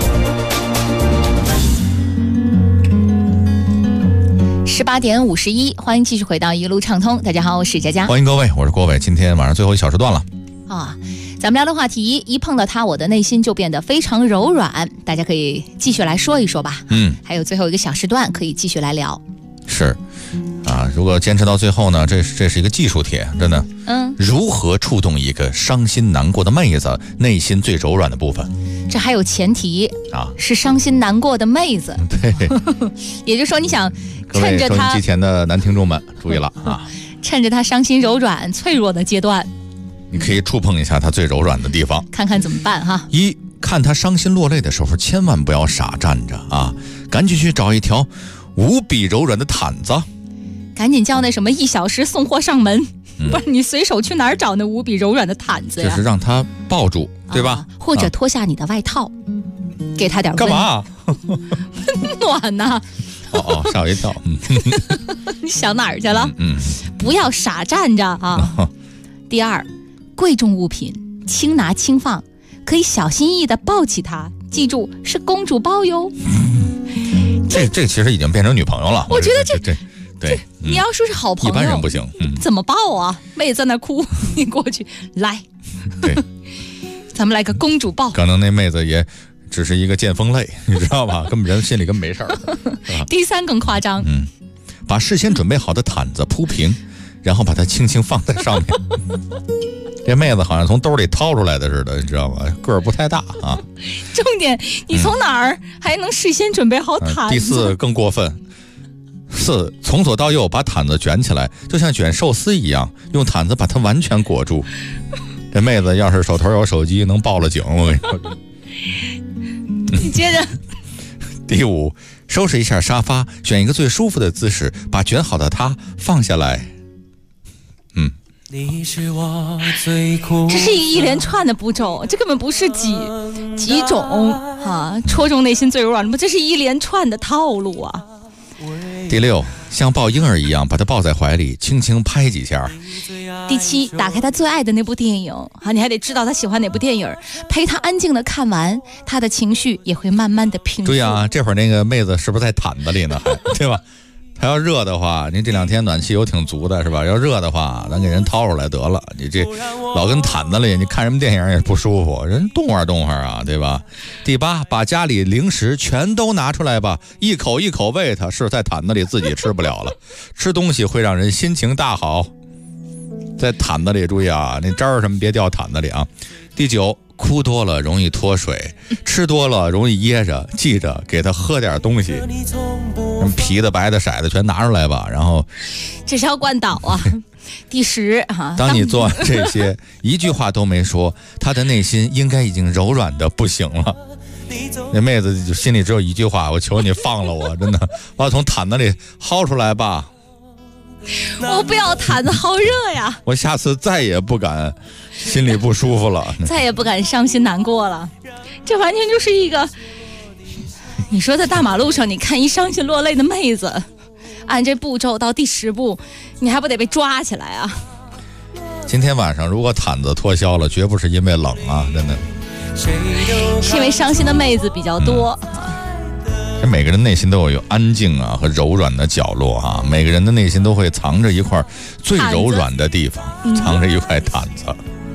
18点51，欢迎继续回到一路畅通。大家好，我是佳佳， 欢迎各位，我是郭伟。今天晚上最后一小时段了咱们聊的话题，一碰到它，我的内心就变得非常柔软。大家可以继续来说一说吧。还有最后一个小时段可以继续来聊。 是如果坚持到最后呢，这是一个技术帖，真的。如何触动一个伤心难过的妹子内心最柔软的部分？ 这还有前提是伤心难过的妹子。 对， 也就是说你想趁着她，各位收音机前的男听众们注意了趁着她伤心柔软脆弱的阶段， 你可以触碰一下她最柔软的地方， 看看怎么办一，看她伤心落泪的时候，千万不要傻站着赶紧去找一条无比柔软的毯子， 赶紧叫那什么1小时送货上门。不然你随手去哪儿找那无比柔软的毯子呀？ 就是让他抱住，对吧？ 或者脱下你的外套，给他点温。 干嘛？ 暖呐！ 吓我一跳。 你想哪儿去了？不要傻站着第二，贵重物品轻拿轻放，可以小心翼翼地抱起它，记住是公主抱哟。 这其实已经变成女朋友了。 我觉得对， 你要说是好朋友， 一般人不行。 怎么抱啊？妹子在那哭，你过去来， 对， 咱们来个公主抱。 可能那妹子也只是一个见风泪，你知道吧？根本人心里根本没事儿。 第三更夸张， 把事先准备好的毯子铺平，然后把它轻轻放在上面。这妹子好像从兜里掏出来的似的，你知道吗？个儿不太大重点，你从哪儿还能事先准备好毯子？ 第四更过分。4，从左到右把毯子卷起来，就像卷寿司一样，用毯子把它完全裹住。这妹子要是手头有手机，能报了警，我跟你说。 你接着。 第5，收拾一下沙发，选一个最舒服的姿势，把卷好的它放下来。 你是我最酷。 这是一连串的步骤，这根本不是几种戳中内心最柔软的，这是一连串的套路啊。 第6，像抱婴儿一样把他抱在怀里，轻轻拍几下。 第7，打开他最爱的那部电影你还得知道他喜欢哪部电影，陪他安静的看完，他的情绪也会慢慢的平复。 对这会儿那个妹子是不是在毯子里呢？对吧？他要热的话，您这2天暖气有挺足的是吧？要热的话，咱给人掏出来得了。你这老跟毯子里，你看什么电影也不舒服，人动会儿对吧？第8，把家里零食全都拿出来吧，一口一口喂他，是在毯子里自己吃不了了。吃东西会让人心情大好，在毯子里注意那渣儿什么别掉毯子里第9，哭多了容易脱水，吃多了容易噎着，记着给他喝点东西，皮的白的色的全拿出来吧，然后这是要灌倒第10 当你做完这些一句话都没说，他的内心应该已经柔软的不行了。那妹子心里只有一句话，我求你放了我，真的把我从毯子里薅出来吧。 我不要毯子，好热呀！ 我下次再也不敢心里不舒服了， 再也不敢伤心难过了。这完全就是一个，你说在大马路上，你看一伤心落泪的妹子，按这步骤到第10步，你还不得被抓起来啊？ 今天晚上如果毯子脱销了，绝不是因为冷啊，真的， 是因为伤心的妹子比较多。 这每个人内心都有安静啊和柔软的角落啊，每个人的内心都会藏着一块最柔软的地方，藏着一块毯子。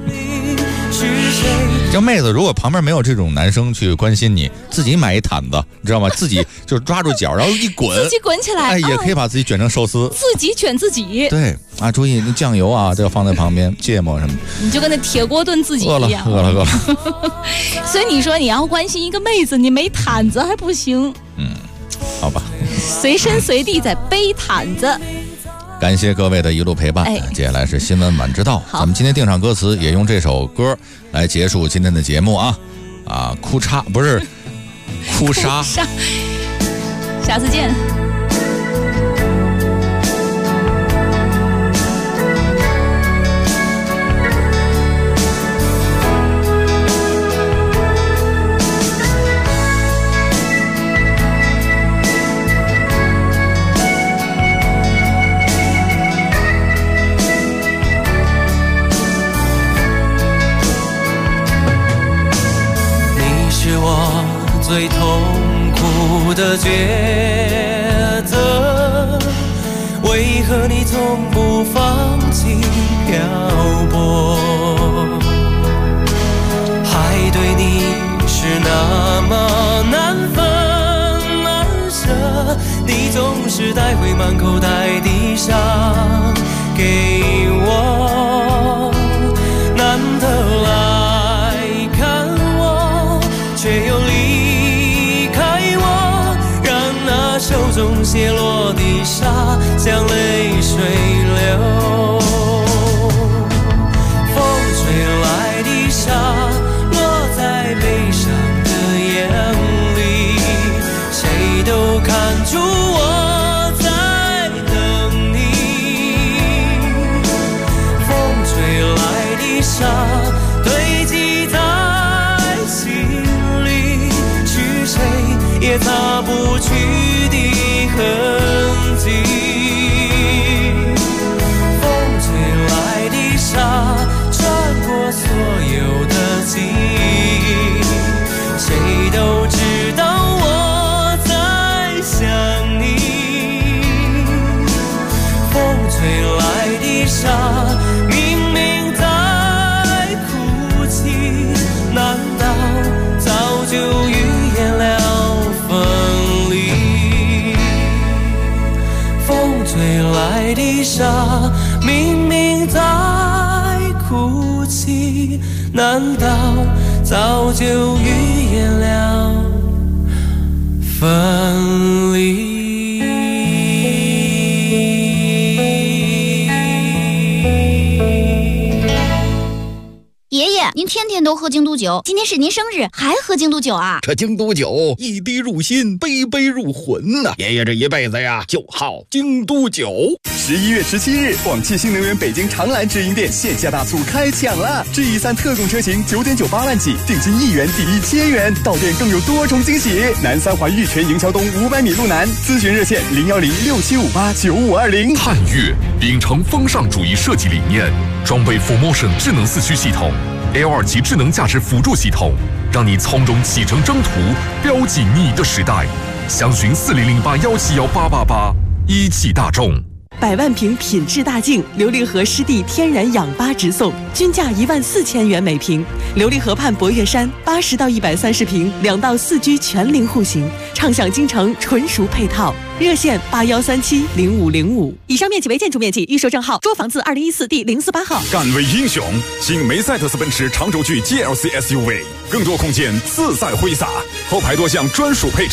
这妹子如果旁边没有这种男生去关心你，自己买一毯子，你知道吗？自己就是抓住脚，然后一滚， 自己滚起来， 哎，也可以把自己卷成寿司， 自己卷自己。 对啊，注意那酱油啊，这个放在旁边，芥末什么的， 你就跟那铁锅炖自己一样。 饿了。 所以你说你要关心一个妹子，你没毯子还不行。 好吧。 随身随地在背毯子。 感谢各位的一路陪伴。接下来是新闻晚知道，咱们今天定场歌词也用这首歌来结束今天的节目啊！哭嚓不是哭沙， 下次见。 最痛苦的抉择，为何你从不放弃漂泊？海对你是那么难分难舍，你总是带回满口袋的沙给我，难得来看我，却又手中泻落的沙像泪水流，风吹来的沙落在悲伤的眼里，谁都看出我在等你。风吹来的沙堆积在心里，是谁也擦不去痕迹，风吹来的沙穿过所有的记忆，谁都知道我在想你。风吹来的沙明明在哭泣，难道早就预言了分离？吹来的沙明明在哭泣，难道早就预言了分离？ 爷爷，您天天都喝京都酒，今天是您生日，还喝京都酒啊？ 这京都酒一滴入心，杯杯入魂呐！爷爷这一辈子呀，就好京都酒。 11月17日，广汽新能源北京长蓝直营店线下大促开抢了！G3特供车型9.98万起，定金1元抵1000元，到店更有多重惊喜。南三环玉泉营桥东500米路南，咨询热线01067589520。 探岳秉承风尚主义设计理念，装备 4Motion 智能4驱系统。L2 级智能驾驶辅助系统，让你从容启程征途，标记你的时代。详询4008171888，一汽大众。 100万瓶品质大净琉璃河湿地天然氧吧直送，均价14000元每瓶。琉璃河畔博悦山80到130平，2到4居全龄户型，畅享京城纯熟配套。热线81370505。以上面积为建筑面积，预售证号捉房子2014第048号。 敢为英雄，新梅赛德斯奔驰长轴距 GLC SUV， 更多空间自在挥洒，后排多项专属配置。